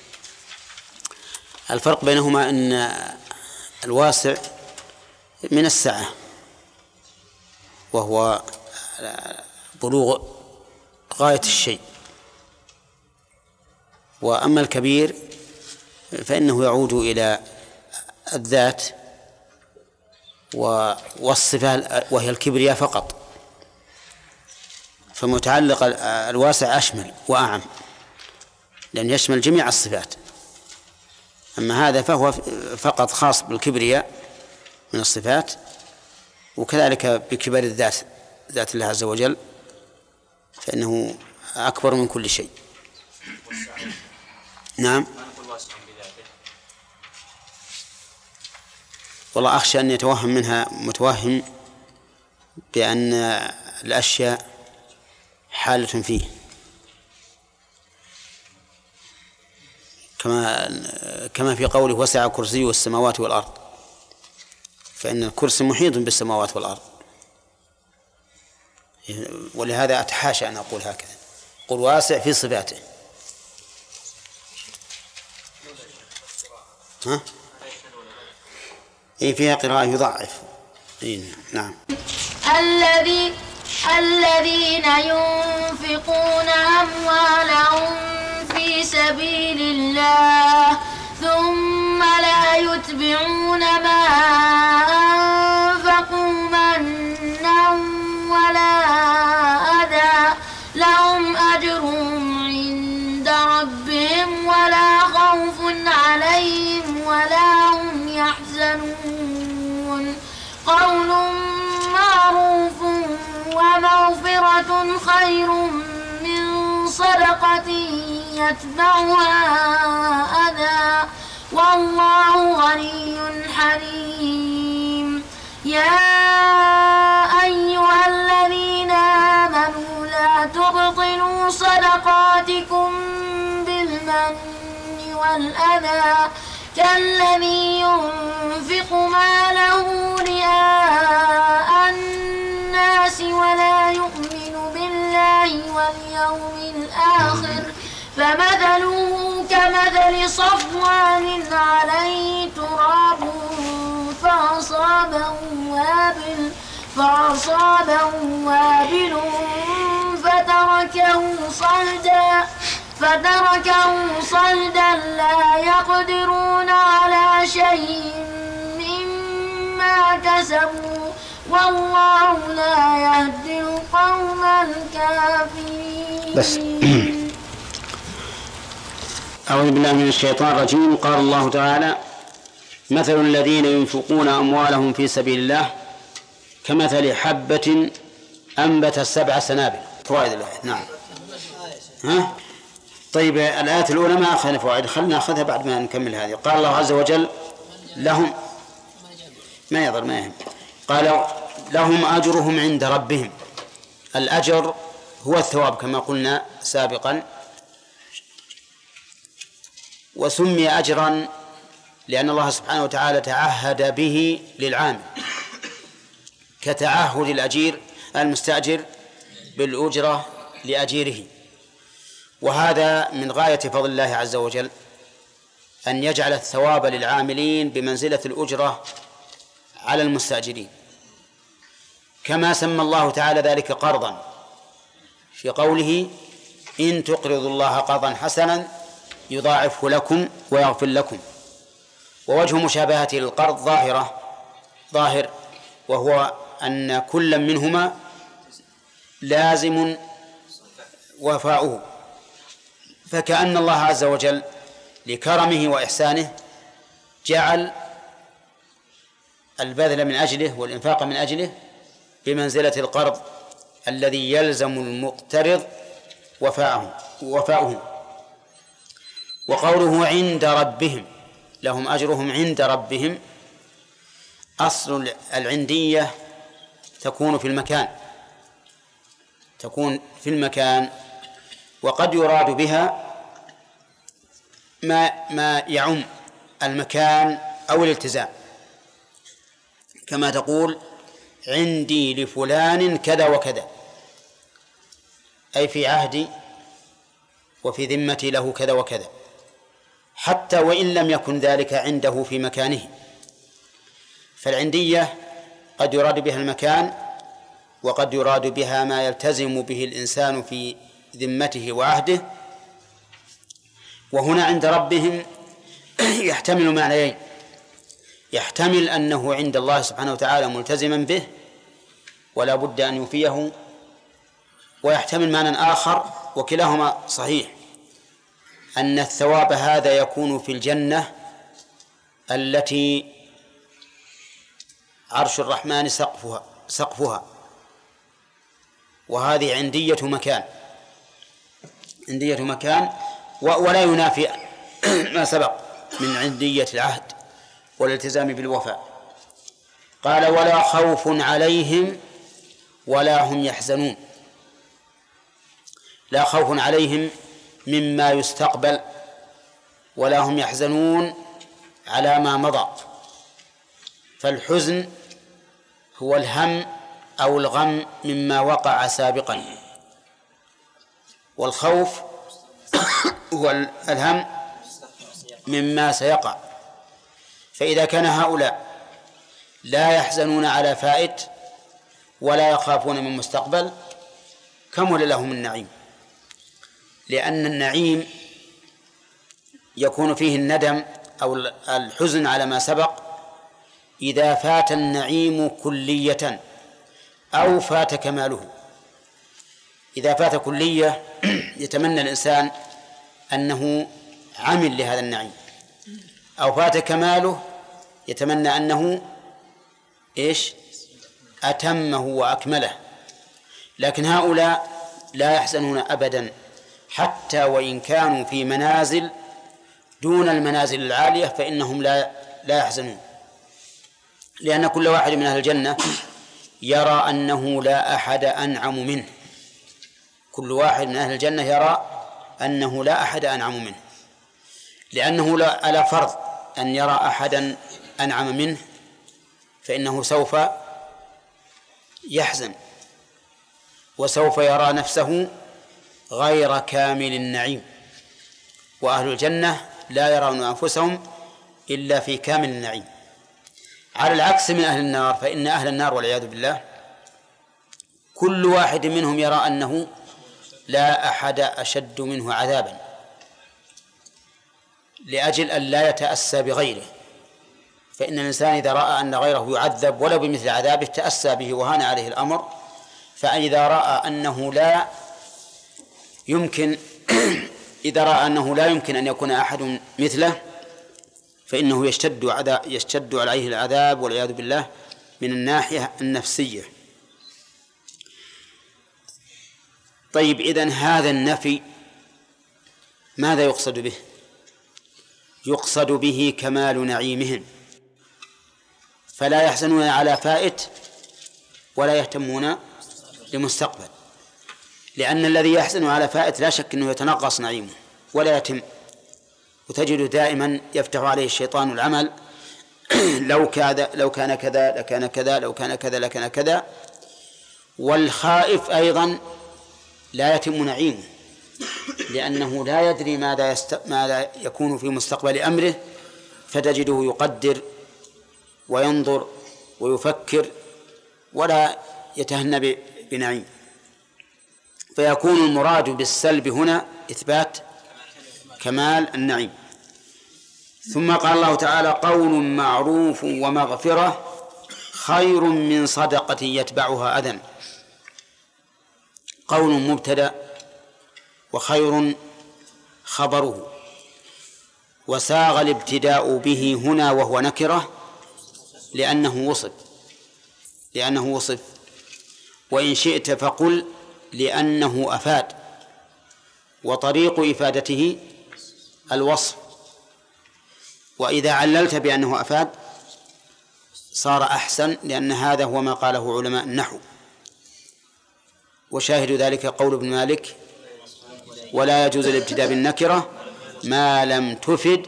الفرق بينهما أن الواسع من السعة وهو بلوغ غاية الشيء، وأما الكبير فإنه يعود إلى الذات والصفة وهي الكبرياء فقط، فمتعلق الواسع أشمل وأعم لأن يشمل جميع الصفات، أما هذا فهو فقط خاص بالكبرياء من الصفات، وكذلك بكبر الذات ذات الله عز وجل فإنه أكبر من كل شيء. نعم. والله أخشى أن يتوهم منها متوهم بأن الأشياء حالة فيه، كما في قوله وسع كرسيه السماوات والأرض، فإن الكرسي محيط بالسماوات والأرض، ولهذا أتحاشى أن أقول هكذا، قل واسع في صفاته. ها؟ إيه فيها قراءة يضعف. نعم. الذين ينفقون أموالهم في سبيل الله ثم لا يتبعون ما أنفقوا منا ولا أذى لهم أجرهم عند ربهم ولا خوف عليهم ولا هم يحزنون. قول معروف ومغفرة خير من صدقة يتبعها أذى والله غني حليم. يا أيها الذين آمنوا لا تبطلوا صدقاتكم بالمن والأذى كالذي ينفق ماله رئاء الناس ولا يؤمن بالله واليوم الآخر الآخر فمثله كمثل صفوان عليه تراب فأصابه وابل فتركه صلدا لا يقدرون على شيء مما كسبوا والله لا يهدي القوم الكافرين. بس أعوذ بالله من الشيطان الرجيم. قال الله تعالى: مثل الذين ينفقون أموالهم في سبيل الله كمثل حبة أنبتت 7 سنابل. فوائد الآية. نعم. طيب الآية الأولى ما أخذنا فوائد، خلنا نأخذها بعد ما نكمل هذه. قال الله عز وجل: لهم ما يضر ما يهم. قال: لهم أجرهم عند ربهم. الأجر هو الثواب كما قلنا سابقا، وسمي أجرا لأن الله سبحانه وتعالى تعهد به للعامل كتعهد الأجير المستأجر بالأجرة لأجيره. وهذا من غاية فضل الله عز وجل أن يجعل الثواب للعاملين بمنزلة الأجرة على المستأجرين، كما سمى الله تعالى ذلك قرضا في قوله: إن تقرضوا الله قرضا حسنا يضاعفه لكم ويغفر لكم. ووجه مشابهته للقرض ظاهر، وهو أن كل منهما لازم وفاؤه. فكأن الله عز وجل لكرمه وإحسانه جعل البذل من أجله والإنفاق من أجله بمنزلة القرض الذي يلزم المقترض وفاؤه. وقوله عند ربهم، لهم أجرهم عند ربهم، أصل العندية تكون في المكان، وقد يراد بها ما يعم المكان أو الالتزام، كما تقول: عندي لفلان كذا وكذا، أي في عهدي وفي ذمتي له كذا وكذا، حتى وإن لم يكن ذلك عنده في مكانه. فالعندية قد يراد بها المكان، وقد يراد بها ما يلتزم به الإنسان في ذمته وعهده. وهنا عند ربهم يحتمل معنيين: يحتمل أنه عند الله سبحانه وتعالى ملتزما به ولا بد أن يوفيه، ويحتمل معنى آخر وكلاهما صحيح، أن الثواب هذا يكون في الجنة التي عرش الرحمن سقفها، وهذه عندية مكان ولا ينافي ما سبق من عندية العهد والالتزام بالوفاء. قال: ولا خوف عليهم ولا هم يحزنون. لا خوف عليهم مما يستقبل، ولا هم يحزنون على ما مضى. فالحزن هو الهم أو الغم مما وقع سابقا، والخوف هو الهم مما سيقع. فإذا كان هؤلاء لا يحزنون على فائت ولا يخافون من مستقبل، كمل لهم النعيم، لأن النعيم يكون فيه الندم أو الحزن على ما سبق إذا فات النعيم كلية أو فات كماله. إذا فات كلية يتمنى الإنسان أنه عمل لهذا النعيم، أو فات كماله يتمنى أنه أتمه وأكمله. لكن هؤلاء لا يحزنون أبدا، حتى وإن كانوا في منازل دون المنازل العالية فإنهم لا يحزنون، لأن كل واحد من أهل الجنة يرى أنه لا أحد أنعم منه. كل واحد من أهل الجنة يرى أنه لا أحد أنعم منه، لأنه على فرض أن يرى أحدا أنعم منه فإنه سوف يحزن، وسوف يرى نفسه غير كامل النعيم، وأهل الجنة لا يرون أنفسهم إلا في كامل النعيم، على العكس من أهل النار، فإن أهل النار والعياذ بالله كل واحد منهم يرى أنه لا أحد أشد منه عذابا، لأجل أن لا يتأسى بغيره، فإن الإنسان إذا رأى أن غيره يعذب ولو بمثل عذابه تأسى به وهان عليه الأمر، فإذا رأى أنه لا يمكن أن يكون أحد مثله فإنه يشتد عليه العذاب والعياذ بالله من الناحية النفسية. طيب، إذن هذا النفي ماذا يقصد به؟ يقصد به كمال نعيمهم، فلا يحزنون على فائت ولا يهتمون لمستقبل، لأن الذي يحزن على فائت لا شك أنه يتنقص نعيمه ولا يتم، وتجد دائما يفتح عليه الشيطان العمل لو كان كذا لكان كذا، لو كان كذا لكان كذا. والخائف أيضا لا يتم نعيمه، لأنه لا يدري ماذا يكون في مستقبل أمره، فتجده يقدر وينظر ويفكر ولا يتهنى بنعيم. فيكون المراد بالسلب هنا إثبات كمال النعيم. ثم قال الله تعالى: قول معروف ومغفرة خير من صدقة يتبعها أذى. قول مبتدأ وخير خبره، وساغ الابتداء به هنا وهو نكرة لأنه وصف، وإن شئت فقل لأنه أفاد، وطريق إفادته الوصف، وإذا عللت بأنه أفاد صار أحسن، لأن هذا هو ما قاله علماء النحو. وشاهد ذلك قول ابن مالك: ولا يجوز الابتداء بالنكرة ما لم تفد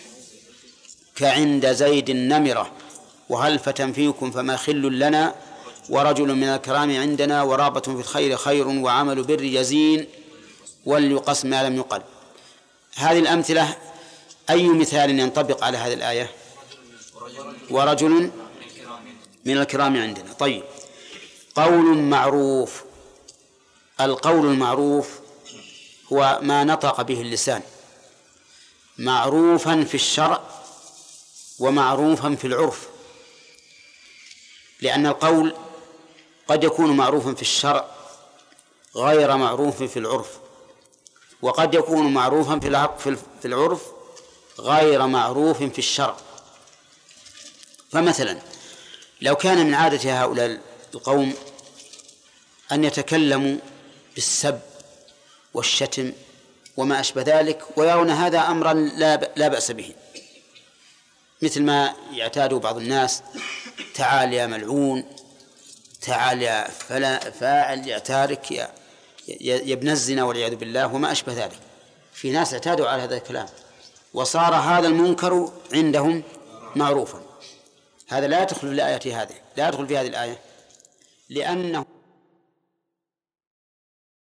كعند زيد النمرة، وهل فتى فيكم فما خل لنا، ورجل من الكرام عندنا، ورابة في الخير خير، وعمل بر يزين، وليقص ما لم يقل. هذه الأمثلة أي مثال ينطبق على هذه الآية؟ ورجل من الكرام عندنا. طيب، قول معروف. القول المعروف هو ما نطق به اللسان، معروفا في الشرع ومعروفا في العرف، لأن القول قد يكون معروفا في الشرع غير معروف في العرف، وقد يكون معروفا في العرف غير معروف في الشرع. فمثلا لو كان من عادة هؤلاء القوم أن يتكلموا بالسب والشتم وما أشبه ذلك، ويرون هذا أمرا لا بأس به، مثل ما يعتاد بعض الناس: تعال يا ملعون، تعال يا فاعل، يا تارك، يا ابن الزنا والعياذ بالله وما أشبه ذلك. في ناس اعتادوا على هذا الكلام، وصار هذا المنكر عندهم معروفا. هذا لا يدخل في الآية هذه، لا يدخل في هذه الآية، لأنه